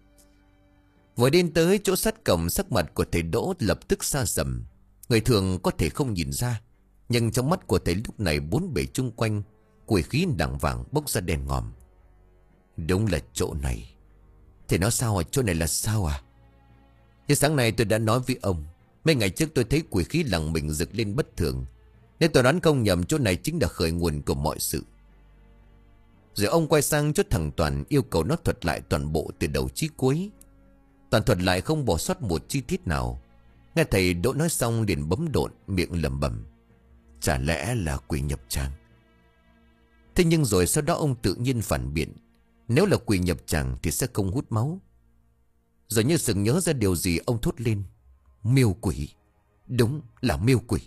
Vừa đến tới chỗ sát cổng, sắc mặt của thầy Đỗ lập tức xa sầm. Người thường có thể không nhìn ra, nhưng trong mắt của thầy lúc này bốn bề chung quanh quỷ khí đằng vàng bốc ra đèn ngòm. Đúng là chỗ này. Thầy nói sao à? Chỗ này là sao à? Như sáng nay tôi đã nói với ông, mấy ngày trước tôi thấy quỷ khí làng mình rực lên bất thường. Nên tôi đoán không nhầm chỗ này chính là khởi nguồn của mọi sự. Rồi ông quay sang chỗ thằng Toàn, yêu cầu nó thuật lại toàn bộ từ đầu chí cuối. Toàn thuật lại không bỏ sót một chi tiết nào. Nghe thầy Đỗ nói xong liền bấm độn, miệng lẩm bẩm. Chả lẽ là quỷ nhập tràng? Thế nhưng rồi sau đó ông tự nhiên phản biện. Nếu là quỷ nhập tràng thì sẽ không hút máu. Rồi như sực nhớ ra điều gì, ông thốt lên. Miêu quỷ. Đúng là miêu quỷ.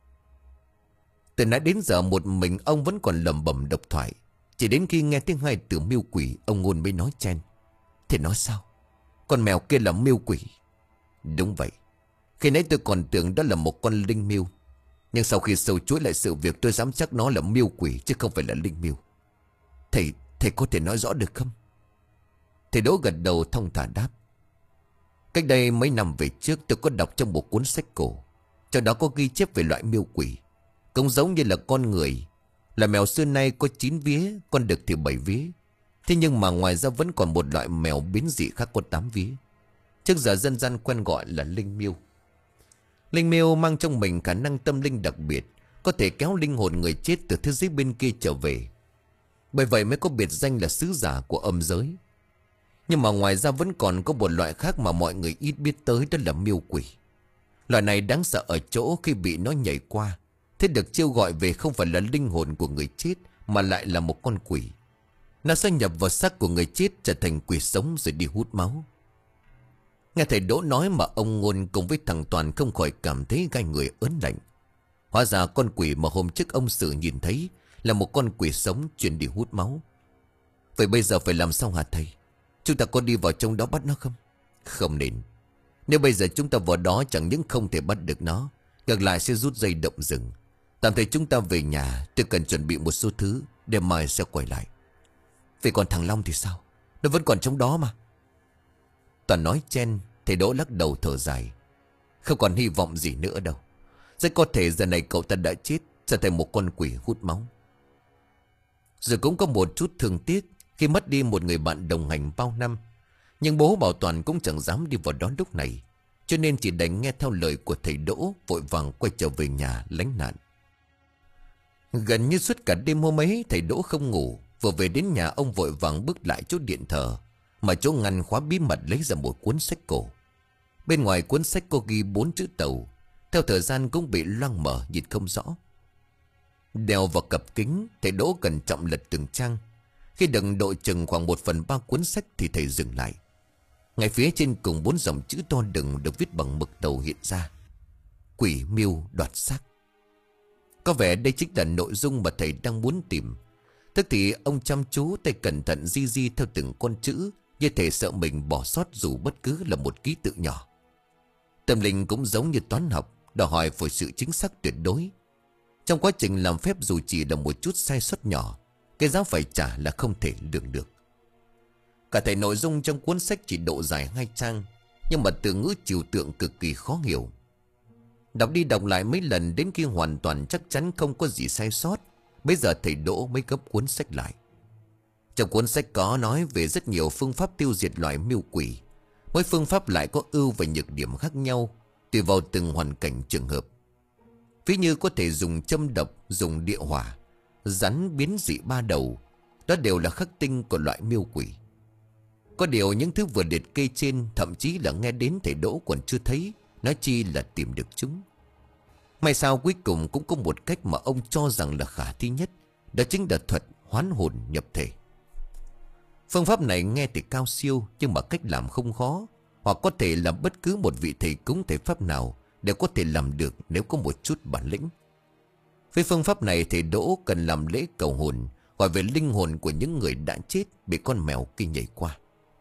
Từ nãy đến giờ một mình ông vẫn còn lẩm bẩm độc thoại. Chỉ đến khi nghe tiếng hai từ miêu quỷ, ông Ngôn mới nói chen. Thế nói sao? Con mèo kia là miêu quỷ? Đúng vậy. Khi nãy tôi còn tưởng đó là một con linh miêu. Nhưng sau khi sâu chuỗi lại sự việc, tôi dám chắc nó là miêu quỷ chứ không phải là linh miêu. Thầy, thầy có thể nói rõ được không? Thầy Đỗ gật đầu thong thả đáp. Cách đây mấy năm về trước, tôi có đọc trong một cuốn sách cổ. Trong đó có ghi chép về loại miêu quỷ. Cũng giống như là con người. Là mèo xưa nay có chín vía, con đực thì bảy vía. Thế nhưng mà ngoài ra vẫn còn một loại mèo biến dị khác có tám vía. Trước giờ dân gian quen gọi là linh miêu. Linh miêu mang trong mình khả năng tâm linh đặc biệt, có thể kéo linh hồn người chết từ thế giới bên kia trở về. Bởi vậy mới có biệt danh là sứ giả của âm giới. Nhưng mà ngoài ra vẫn còn có một loại khác mà mọi người ít biết tới, đó là miêu quỷ. Loại này đáng sợ ở chỗ khi bị nó nhảy qua, thế được chiêu gọi về không phải là linh hồn của người chết, mà lại là một con quỷ. Nó sẽ nhập vào xác của người chết, trở thành quỷ sống rồi đi hút máu. Nghe thầy Đỗ nói mà ông Ngôn cùng với thằng Toàn không khỏi cảm thấy gai người ớn lạnh. Hóa ra con quỷ mà hôm trước ông Sử nhìn thấy là một con quỷ sống chuyên đi hút máu. Vậy bây giờ phải làm sao hả thầy? Chúng ta có đi vào trong đó bắt nó không? Không nên. Nếu bây giờ chúng ta vào đó chẳng những không thể bắt được nó, ngược lại sẽ rút dây động rừng. Tạm thời chúng ta về nhà, tôi cần chuẩn bị một số thứ, để mai sẽ quay lại. Vậy còn thằng Long thì sao? Nó vẫn còn trong đó mà. Toàn nói chen, thầy Đỗ lắc đầu thở dài. Không còn hy vọng gì nữa đâu. Rất có thể giờ này cậu ta đã chết, trở thành một con quỷ hút máu. Rồi cũng có một chút thương tiếc khi mất đi một người bạn đồng hành bao năm. Nhưng bố bảo Toàn cũng chẳng dám đi vào đó lúc này, cho nên chỉ đành nghe theo lời của thầy Đỗ, vội vàng quay trở về nhà lánh nạn. Gần như suốt cả đêm hôm ấy, thầy Đỗ không ngủ. Vừa về đến nhà, ông vội vàng bước lại chỗ điện thờ, mà chỗ ngăn khóa bí mật lấy ra một cuốn sách cổ. Bên ngoài cuốn sách có ghi bốn chữ Tàu. Theo thời gian cũng bị loang mở, nhìn không rõ. Đeo vào cặp kính, thầy Đỗ cẩn trọng lật từng trang. Khi đừng độ chừng khoảng một phần ba cuốn sách thì thầy dừng lại. Ngay phía trên cùng bốn dòng chữ to đừng được viết bằng mực tàu hiện ra. Quỷ miêu đoạt xác. Có vẻ đây chính là nội dung mà thầy đang muốn tìm. Tức thì ông chăm chú, tay cẩn thận di di theo từng con chữ, như thể sợ mình bỏ sót dù bất cứ là một ký tự nhỏ. Tâm linh cũng giống như toán học, đòi hỏi phải sự chính xác tuyệt đối. Trong quá trình làm phép dù chỉ là một chút sai sót nhỏ, cái giá phải trả là không thể lường được. Cả thể nội dung trong cuốn sách chỉ độ dài hai trang, nhưng mà từ ngữ trừu tượng cực kỳ khó hiểu. Đọc đi đọc lại mấy lần đến khi hoàn toàn chắc chắn không có gì sai sót, bây giờ thầy Đỗ mới gấp cuốn sách lại. Trong cuốn sách có nói về rất nhiều phương pháp tiêu diệt loại miêu quỷ. Mỗi phương pháp lại có ưu và nhược điểm khác nhau, tùy vào từng hoàn cảnh trường hợp. Ví như có thể dùng châm độc, dùng địa hỏa, rắn biến dị ba đầu. Đó đều là khắc tinh của loại miêu quỷ. Có điều những thứ vừa liệt kê trên, thậm chí là nghe đến thầy Đỗ còn chưa thấy, nói chi là tìm được chúng. May sao cuối cùng cũng có một cách mà ông cho rằng là khả thi nhất. Đó chính là thuật hoán hồn nhập thể. Phương pháp này nghe thì cao siêu, nhưng mà cách làm không khó. Hoặc có thể là bất cứ một vị thầy cúng thể pháp nào đều có thể làm được nếu có một chút bản lĩnh. Với phương pháp này, thầy Đỗ cần làm lễ cầu hồn, gọi về linh hồn của những người đã chết bị con mèo kia nhảy qua.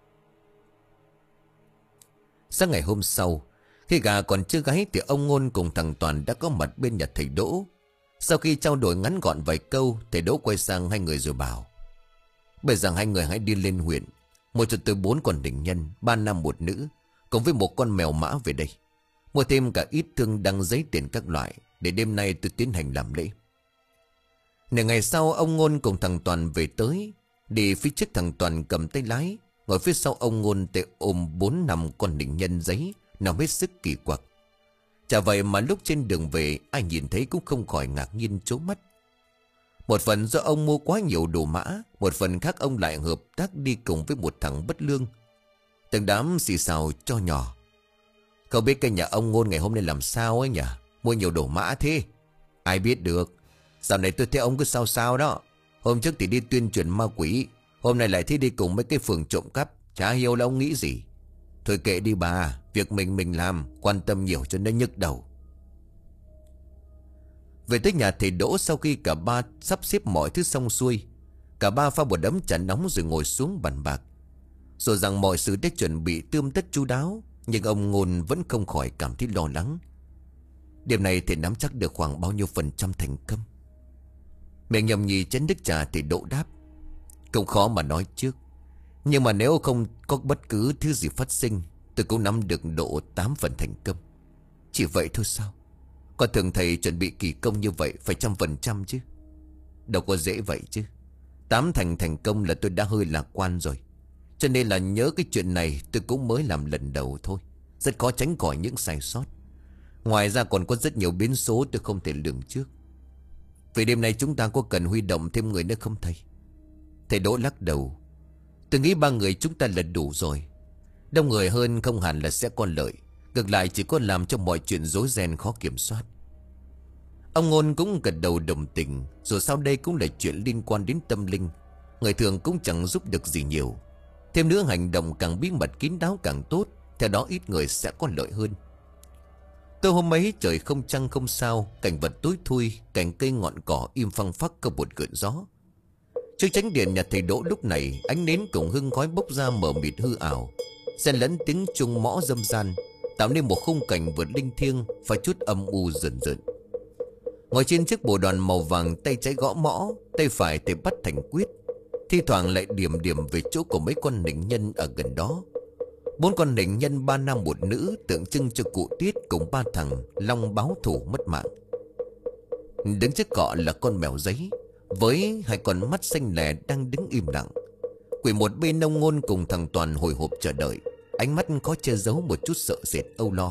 Sáng ngày hôm sau, khi gà còn chưa gáy thì ông Ngôn cùng thằng Toàn đã có mặt bên nhà thầy Đỗ. Sau khi trao đổi ngắn gọn vài câu, thầy Đỗ quay sang hai người rồi bảo: bây giờ hai người hãy đi lên huyện, mua cho tôi bốn con đỉnh nhân, ba nam một nữ, cùng với một con mèo mã về đây. Mua thêm cả ít thương đăng, giấy tiền các loại, để đêm nay tôi tiến hành làm lễ. Nửa ngày sau, ông Ngôn cùng thằng Toàn về tới. Đi phía trước thằng Toàn cầm tay lái, ngồi phía sau ông Ngôn tay ôm bốn năm con đỉnh nhân giấy, nằm hết sức kỳ quặc. Chả vậy mà lúc trên đường về, ai nhìn thấy cũng không khỏi ngạc nhiên trố mắt. Một phần do ông mua quá nhiều đồ mã, một phần khác ông lại hợp tác đi cùng với một thằng bất lương. Từng đám xì xào cho nhỏ: không biết cái nhà ông Ngôn ngày hôm nay làm sao ấy nhỉ, mua nhiều đồ mã thế. Ai biết được, dạo này tôi thấy ông cứ sao sao đó. Hôm trước thì đi tuyên truyền ma quỷ, hôm nay lại thấy đi cùng mấy cái phường trộm cắp. Chả hiểu là ông nghĩ gì. Thôi kệ đi bà, việc mình mình làm, quan tâm nhiều cho nó nhức đầu. Về tới nhà thầy Đỗ, sau khi cả ba sắp xếp mọi thứ xong xuôi, cả ba pha một đấm trà nóng rồi ngồi xuống bàn bạc. Rồi rằng mọi sự đã chuẩn bị tươm tất chu đáo, nhưng ông Ngôn vẫn không khỏi cảm thấy lo lắng. Đêm này thầy nắm chắc được khoảng bao nhiêu phần trăm thành công? Miệng nhầm nhì chén nước trà, thầy Đỗ đáp: không khó mà nói trước, nhưng mà nếu không có bất cứ thứ gì phát sinh, tôi cũng nắm được độ tám phần thành công. Chỉ vậy thôi sao? Còn thường thầy chuẩn bị kỳ công như vậy phải trăm phần trăm chứ. Đâu có dễ vậy chứ. Tám thành thành công là tôi đã hơi lạc quan rồi. Cho nên là nhớ cái chuyện này tôi cũng mới làm lần đầu thôi. Rất khó tránh khỏi những sai sót. Ngoài ra còn có rất nhiều biến số tôi không thể lường trước. Vì đêm nay chúng ta có cần huy động thêm người nữa không thầy? Thầy Đỗ lắc đầu: tôi nghĩ ba người chúng ta là đủ rồi. Đông người hơn không hẳn là sẽ có lợi, ngược lại chỉ có làm cho mọi chuyện rối ren khó kiểm soát. Ông Ngôn cũng gật đầu đồng tình. Dù sao đây cũng là chuyện liên quan đến tâm linh, người thường cũng chẳng giúp được gì nhiều. Thêm nữa, hành động càng bí mật kín đáo càng tốt, theo đó ít người sẽ có lợi hơn. Tối hôm ấy trời không trăng không sao, cảnh vật tối thui, cành cây ngọn cỏ im phăng phắc không một gợn gió. Trước chánh điện nhà thầy Đỗ lúc này, ánh nến cùng hương khói bốc ra mờ mịt hư ảo, xen lẫn tiếng chuông mõ râm ran, tạo nên một khung cảnh vừa linh thiêng và chút âm u dần dần. Ngồi trên chiếc bồ đoàn màu vàng, tay trái gõ mõ, tay phải thì bắt thành quyết, thi thoảng lại điểm điểm về chỗ của mấy con nịnh nhân ở gần đó. Bốn con nịnh nhân, ba nam một nữ, tượng trưng cho cụ Tiết cùng ba thằng long báo thù mất mạng. Đứng trước cọ là con mèo giấy với hai con mắt xanh lè đang đứng im lặng. Quỷ một bên ông Ngôn cùng thằng Toàn hồi hộp chờ đợi, ánh mắt có che giấu một chút sợ sệt âu lo.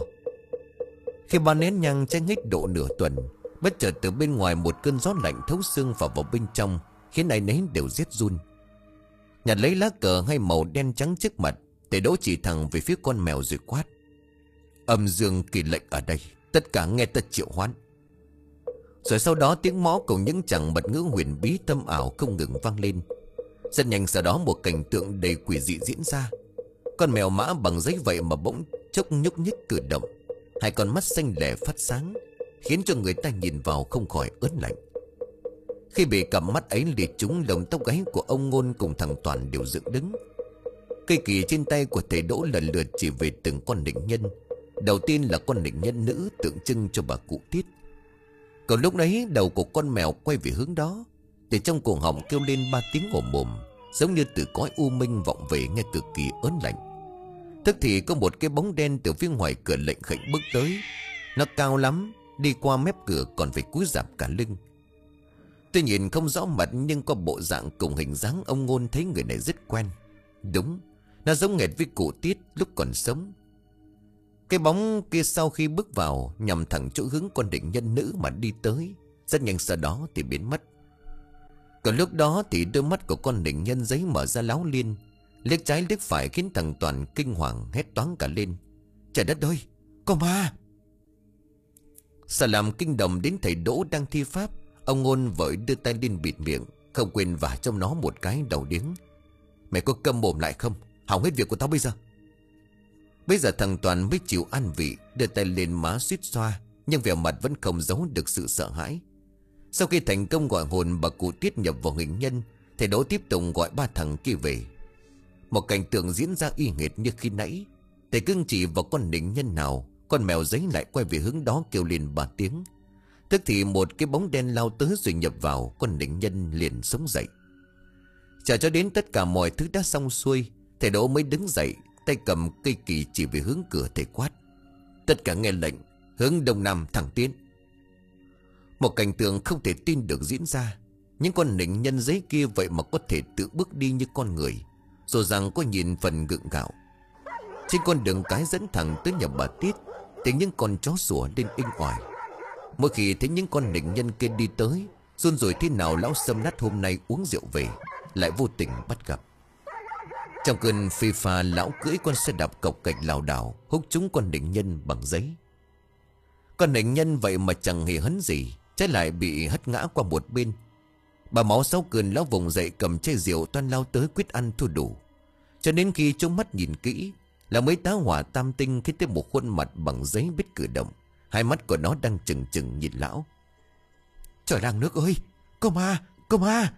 Khi ba nén nhang cháy hết độ nửa tuần, bất chợt từ bên ngoài một cơn gió lạnh thấu xương vào vào bên trong, khiến ai nấy đều rét run. Nhặt lấy lá cờ hai màu đen trắng trước mặt, thầy Đỗ chỉ thẳng về phía con mèo rồi quát: âm dương kỳ lệnh ở đây, tất cả nghe ta triệu hoán. Rồi sau đó tiếng mõ cùng những chàng mật ngữ huyền bí tâm ảo không ngừng vang lên. Rất nhanh sau đó một cảnh tượng đầy quỷ dị diễn ra. Con mèo mã bằng giấy vậy mà bỗng chốc nhúc nhích cử động, hai con mắt xanh lè phát sáng, khiến cho người ta nhìn vào không khỏi ớn lạnh. Khi bị cặp mắt ấy liệt trúng, lông tóc gáy của ông Ngôn cùng thằng Toàn đều dựng đứng. Cây kỳ trên tay của thầy Đỗ lần lượt chỉ về từng con nịnh nhân. Đầu tiên là con nịnh nhân nữ, tượng trưng cho bà cụ Tiết. Còn lúc đấy đầu của con mèo quay về hướng đó, thì trong cổ họng kêu lên ba tiếng ồm ồm, giống như từ cõi u minh vọng về, nghe cực kỳ ớn lạnh. Tức thì có một cái bóng đen từ phía ngoài cửa lệnh khệnh bước tới. Nó cao lắm, đi qua mép cửa còn phải cúi rạp cả lưng. Tôi nhìn không rõ mặt, nhưng có bộ dạng cùng hình dáng ông Ngôn thấy người này rất quen. Đúng, nó giống nghệt với cụ Tiết lúc còn sống. Cái bóng kia sau khi bước vào nhằm thẳng chỗ hướng con định nhân nữ mà đi tới, rất nhanh sau đó thì biến mất. Còn lúc đó thì đôi mắt của con định nhân giấy mở ra láo liên, liếc trái liếc phải khiến thằng Toàn kinh hoàng hét toáng cả lên: trời đất ơi, có ma! Sợ làm kinh động đến thầy Đỗ đang thi pháp, ông Ngôn vội đưa tay lên bịt miệng, không quên vả trong nó một cái đầu điếng. Mày có câm mồm lại không? Hỏng hết việc của tao bây giờ. Bây giờ thằng Toàn mới chịu ăn vị, đưa tay lên má suýt xoa, nhưng vẻ mặt vẫn không giấu được sự sợ hãi. Sau khi thành công gọi hồn bà cụ Tiết nhập vào hình nhân, thầy Đỗ tiếp tục gọi ba thằng kia về. Một cảnh tượng diễn ra y hệt như khi nãy. Thầy cưng chỉ vào con nịnh nhân nào, con mèo giấy lại quay về hướng đó kêu lên ba tiếng. Tức thì một cái bóng đen lao tới rồi nhập vào, con nịnh nhân liền sống dậy. Chờ cho đến tất cả mọi thứ đã xong xuôi, thầy Đỗ mới đứng dậy, tay cầm cây kỳ chỉ về hướng cửa thầy quát. Tất cả nghe lệnh, hướng đông nam thẳng tiến. Một cảnh tượng không thể tin được diễn ra. Những con nịnh nhân giấy kia vậy mà có thể tự bước đi như con người, rồi rằng có nhìn phần gượng gạo. Trên con đường cái dẫn thẳng tới nhà bà Tiết, thì những con chó sủa lên inh ỏi. Mỗi khi thấy những con nịnh nhân kia đi tới, run rồi thế nào lão Sâm Nát hôm nay uống rượu về, lại vô tình bắt gặp. Trong cơn phi pha, lão cưỡi con xe đạp cộc cạch lảo đảo húc trúng con nịnh nhân bằng giấy. Con nịnh nhân vậy mà chẳng hề hấn gì, trái lại bị hất ngã qua một bên. Bà máu sáu cơn lão vùng dậy cầm chai rượu toan lao tới quyết ăn thua đủ. Cho đến khi trông mắt nhìn kỹ, là mấy tá hỏa tam tinh khi thấy một khuôn mặt bằng giấy biết cử động. Hai mắt của nó đang chừng chừng nhìn lão. Trời làng nước ơi, có ma, có ma.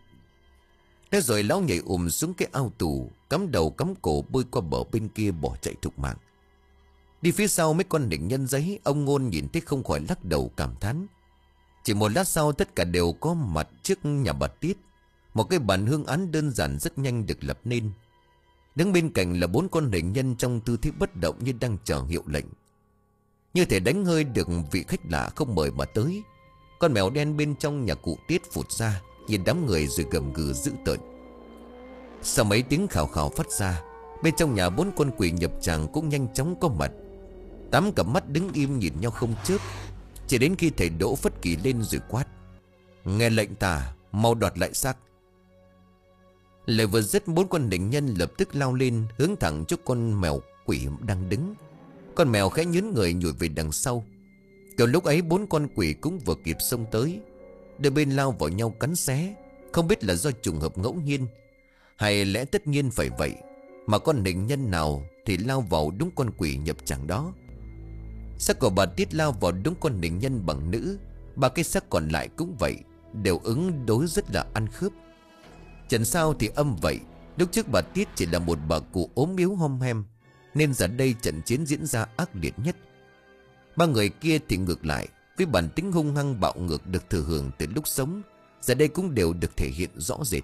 Thế rồi lão nhảy ùm xuống cái ao tù, cắm đầu cắm cổ bơi qua bờ bên kia bỏ chạy thục mạng. Đi phía sau mấy con nịnh nhân giấy, ông Ngôn nhìn thấy không khỏi lắc đầu cảm thán. Chỉ một lát sau tất cả đều có mặt trước nhà bà Tiết. Một cái bàn hương án đơn giản rất nhanh được lập nên. Đứng bên cạnh là bốn con nịnh nhân trong tư thế bất động như đang chờ hiệu lệnh. Như thể đánh hơi được vị khách lạ không mời mà tới. Con mèo đen bên trong nhà cụ Tiết phụt ra, nhìn đám người rồi gầm gừ dữ tợn. Sau mấy tiếng khào khào phát ra, bên trong nhà bốn con quỷ nhập tràng cũng nhanh chóng có mặt. Tám cặp mắt đứng im nhìn nhau không chớp. Chỉ đến khi thầy Đỗ phất kỳ lên rồi quát. Nghe lệnh tả, mau đoạt lại xác. Lời vừa dứt, bốn con nịnh nhân lập tức lao lên, hướng thẳng cho con mèo quỷ đang đứng. Con mèo khẽ nhướng người nhủi về đằng sau. Kiểu lúc ấy bốn con quỷ cũng vừa kịp xông tới. Đôi bên lao vào nhau cắn xé. Không biết là do trùng hợp ngẫu nhiên, hay lẽ tất nhiên phải vậy, mà con nịnh nhân nào thì lao vào đúng con quỷ nhập tràng đó. Xác của bà Tiết lao vào đúng con nịnh nhân bằng nữ. Ba cái xác còn lại cũng vậy, đều ứng đối rất là ăn khớp. Chẳng sao thì âm vậy. Lúc trước bà Tiết chỉ là một bà cụ ốm yếu hom hem, nên giờ đây trận chiến diễn ra ác liệt nhất. Ba người kia thì ngược lại, với bản tính hung hăng bạo ngược được thừa hưởng từ lúc sống, giờ đây cũng đều được thể hiện rõ rệt.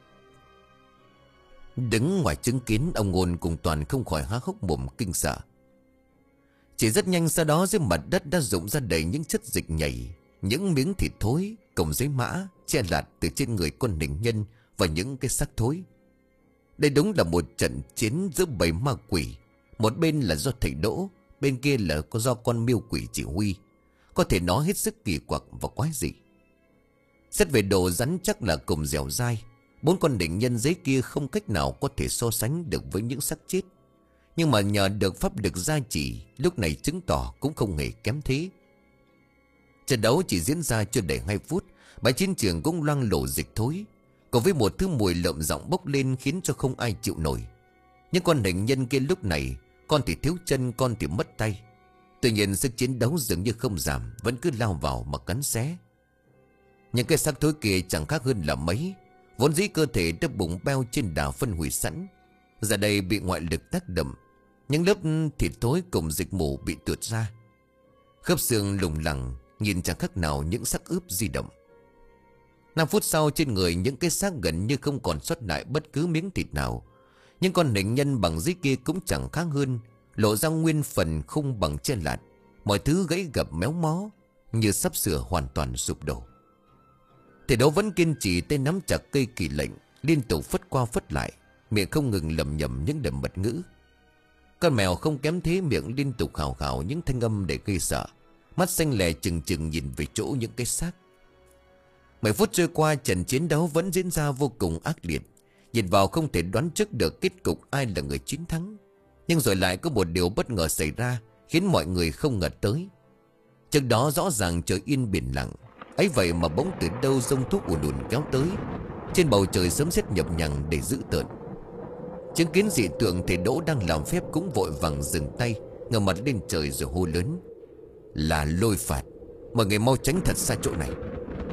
Đứng ngoài chứng kiến, ông Ngôn cùng Toàn không khỏi há hốc mồm kinh sợ. Chỉ rất nhanh sau đó dưới mặt đất đã rụng ra đầy những chất dịch nhầy, những miếng thịt thối, cổng giấy mã che lạt từ trên người con nịnh nhân và những cái xác thối. Đây đúng là một trận chiến giữa bầy ma quỷ. Một bên là do thầy Đỗ, bên kia là có do con miêu quỷ chỉ huy. Có thể nói hết sức kỳ quặc và quái dị. Xét về độ rắn chắc là cùng dẻo dai, bốn con nịnh nhân giấy kia không cách nào có thể so sánh được với những xác chết. Nhưng mà nhờ được pháp lực gia trì, lúc này chứng tỏ cũng không hề kém thế. Trận đấu chỉ diễn ra chưa đầy hai phút, bãi chiến trường cũng loang lổ dịch thối, cùng với một thứ mùi lợm giọng bốc lên khiến cho không ai chịu nổi. Nhưng con nịnh nhân kia lúc này, con thì thiếu chân, con thì mất tay. Tuy nhiên sức chiến đấu dường như không giảm, vẫn cứ lao vào mà cắn xé. Những cái xác thối kia chẳng khác hơn là mấy, vốn dĩ cơ thể đã bụng beo trên đà phân hủy sẵn, giờ đây bị ngoại lực tác động, những lớp thịt thối cùng dịch mủ bị tuột ra. Khớp xương lủng lẳng, nhìn chẳng khác nào những xác ướp di động. Năm phút sau, trên người những cái xác gần như không còn sót lại bất cứ miếng thịt nào. Nhưng con nịnh nhân bằng giấy kia cũng chẳng khác hơn, lộ ra nguyên phần khung bằng che lạt, mọi thứ gãy gập méo mó, như sắp sửa hoàn toàn sụp đổ. Thầy Đỗ vẫn kiên trì tay nắm chặt cây kỳ lệnh, liên tục phất qua phất lại, miệng không ngừng lẩm nhẩm những đầm mật ngữ. Con mèo không kém thế, miệng liên tục khào khào những thanh âm để gây sợ, mắt xanh lè chừng chừng nhìn về chỗ những cái xác. Mười phút trôi qua, trận chiến đấu vẫn diễn ra vô cùng ác liệt. Nhìn vào không thể đoán trước được kết cục ai là người chiến thắng. Nhưng rồi lại có một điều bất ngờ xảy ra, khiến mọi người không ngờ tới. Trước đó rõ ràng trời yên biển lặng, ấy vậy mà bỗng từ đâu giông thúc ùn ùn kéo tới. Trên bầu trời sấm sét nhập nhằng để dữ tợn. Chứng kiến dị tượng, thầy Đỗ đang làm phép cũng vội vàng dừng tay, ngửa mặt lên trời rồi hô lớn: Là lôi phạt, mọi người mau tránh thật xa chỗ này.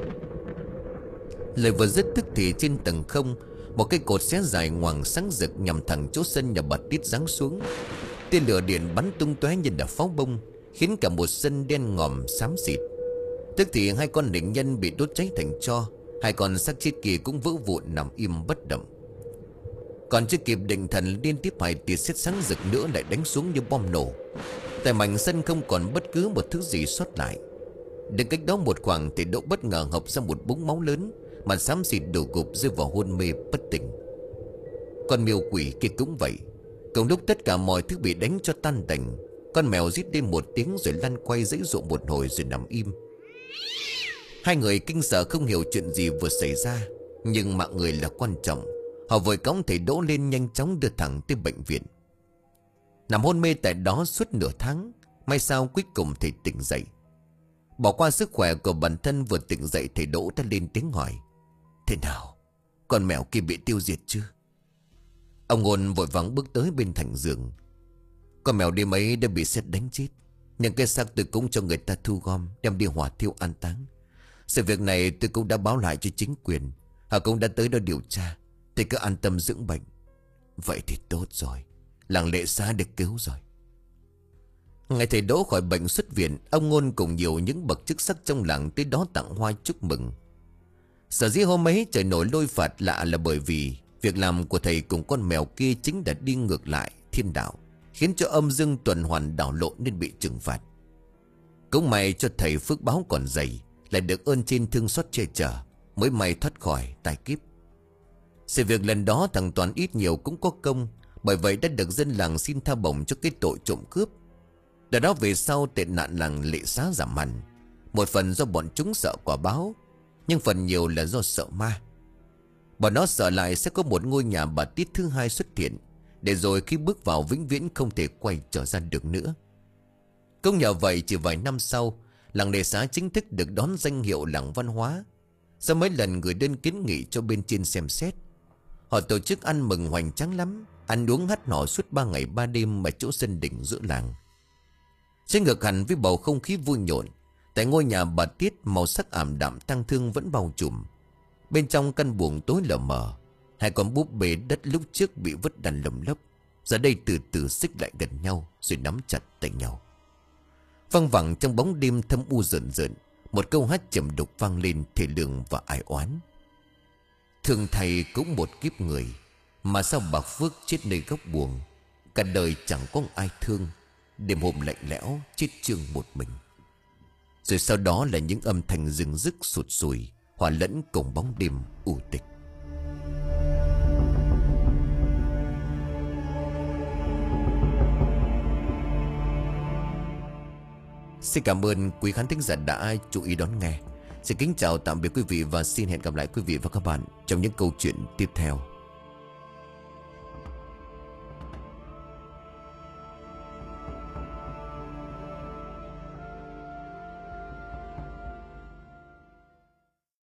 Lời vừa dứt tức thì trên tầng không, một cây cột xé dài ngoằng sáng rực nhằm thẳng chỗ sân nhà bà Tít giáng xuống. Tia lửa điện bắn tung tóe như là pháo bông, khiến cả một sân đen ngòm xám xịt. Tức thì hai con định nhân bị đốt cháy thành tro, hai con xác chết kia cũng vỡ vụn nằm im bất động. Còn chưa kịp định thần, liên tiếp hai tia sét sáng rực nữa lại đánh xuống như bom nổ. Tại mảnh sân không còn bất cứ một thứ gì sót lại. Đến cách đó một khoảng thì Đỗ bất ngờ hộc ra một búng máu lớn, mà xám xịt đổ gục rơi vào hôn mê bất tỉnh. Con miêu quỷ kia cũng vậy. Cùng lúc tất cả mọi thứ bị đánh cho tan tành, con mèo rít lên một tiếng rồi lăn quay giãy giụa một hồi rồi nằm im. Hai người kinh sợ không hiểu chuyện gì vừa xảy ra, nhưng mạng người là quan trọng. Họ vội cõng thầy Đỗ lên nhanh chóng đưa thẳng tới bệnh viện. Nằm hôn mê tại đó suốt nửa tháng, may sao cuối cùng thầy tỉnh dậy. Bỏ qua sức khỏe của bản thân vừa tỉnh dậy, thầy Đỗ đã lên tiếng hỏi: Thế nào, con mèo kia bị tiêu diệt chưa? Ông Ngôn vội vàng bước tới bên thành giường. Con mèo đêm ấy đã bị sét đánh chết. Những cái xác tôi cũng cho người ta thu gom, đem đi hỏa thiêu an táng. Sự việc này tôi cũng đã báo lại cho chính quyền, họ cũng đã tới đó điều tra. Thì cứ an tâm dưỡng bệnh. Vậy thì tốt rồi, làng Lệ Xá được cứu rồi. Ngày thầy Đỗ khỏi bệnh xuất viện, ông Ngôn cùng nhiều những bậc chức sắc trong làng tới đó tặng hoa chúc mừng. Sở dĩ hôm ấy trời nổi lôi phạt lạ là bởi vì việc làm của thầy cùng con mèo kia chính đã đi ngược lại thiên đạo, khiến cho âm dương tuần hoàn đảo lộn nên bị trừng phạt. Cũng may cho thầy phước báo còn dày, lại được ơn trên thương xót che chở, mới may thoát khỏi tai kiếp. Sự việc lần đó thằng Toàn ít nhiều cũng có công, bởi vậy đã được dân làng xin tha bổng cho cái tội trộm cướp. Từ đó về sau tệ nạn làng Lệ Xá giảm hẳn. Một phần do bọn chúng sợ quả báo, nhưng phần nhiều là do sợ ma. Bọn nó sợ lại sẽ có một ngôi nhà bà Tít thứ hai xuất hiện, để rồi khi bước vào vĩnh viễn không thể quay trở ra được nữa. Cũng nhờ vậy chỉ vài năm sau, làng Lệ Xá chính thức được đón danh hiệu làng văn hóa. Sau mấy lần gửi đơn kiến nghị cho bên trên xem xét, họ tổ chức ăn mừng hoành tráng lắm, ăn uống hát hò suốt ba ngày ba đêm ở chỗ sân đỉnh giữa làng. Trái ngược hẳn với bầu không khí vui nhộn, tại ngôi nhà bà Tiết màu sắc ảm đạm tang thương vẫn bao trùm. Bên trong căn buồng tối lờ mờ, hai con búp bê đất lúc trước bị vứt đàn lầm lấp, giờ đây từ từ xích lại gần nhau rồi nắm chặt tay nhau. Văng vẳng trong bóng đêm thâm u rợn rợn, một câu hát trầm đục vang lên thê lương và ai oán. Thương thầy cũng một kiếp người, mà sao bà Phước chết nơi góc buồng. Cả đời chẳng có ai thương, đêm hôm lạnh lẽo chết chương một mình. Rồi sau đó là những âm thanh rừng rức sụt sùi, hòa lẫn cùng bóng đêm u tịch. Xin cảm ơn quý khán thính giả đã chú ý đón nghe. Xin kính chào tạm biệt quý vị và xin hẹn gặp lại quý vị và các bạn trong những câu chuyện tiếp theo.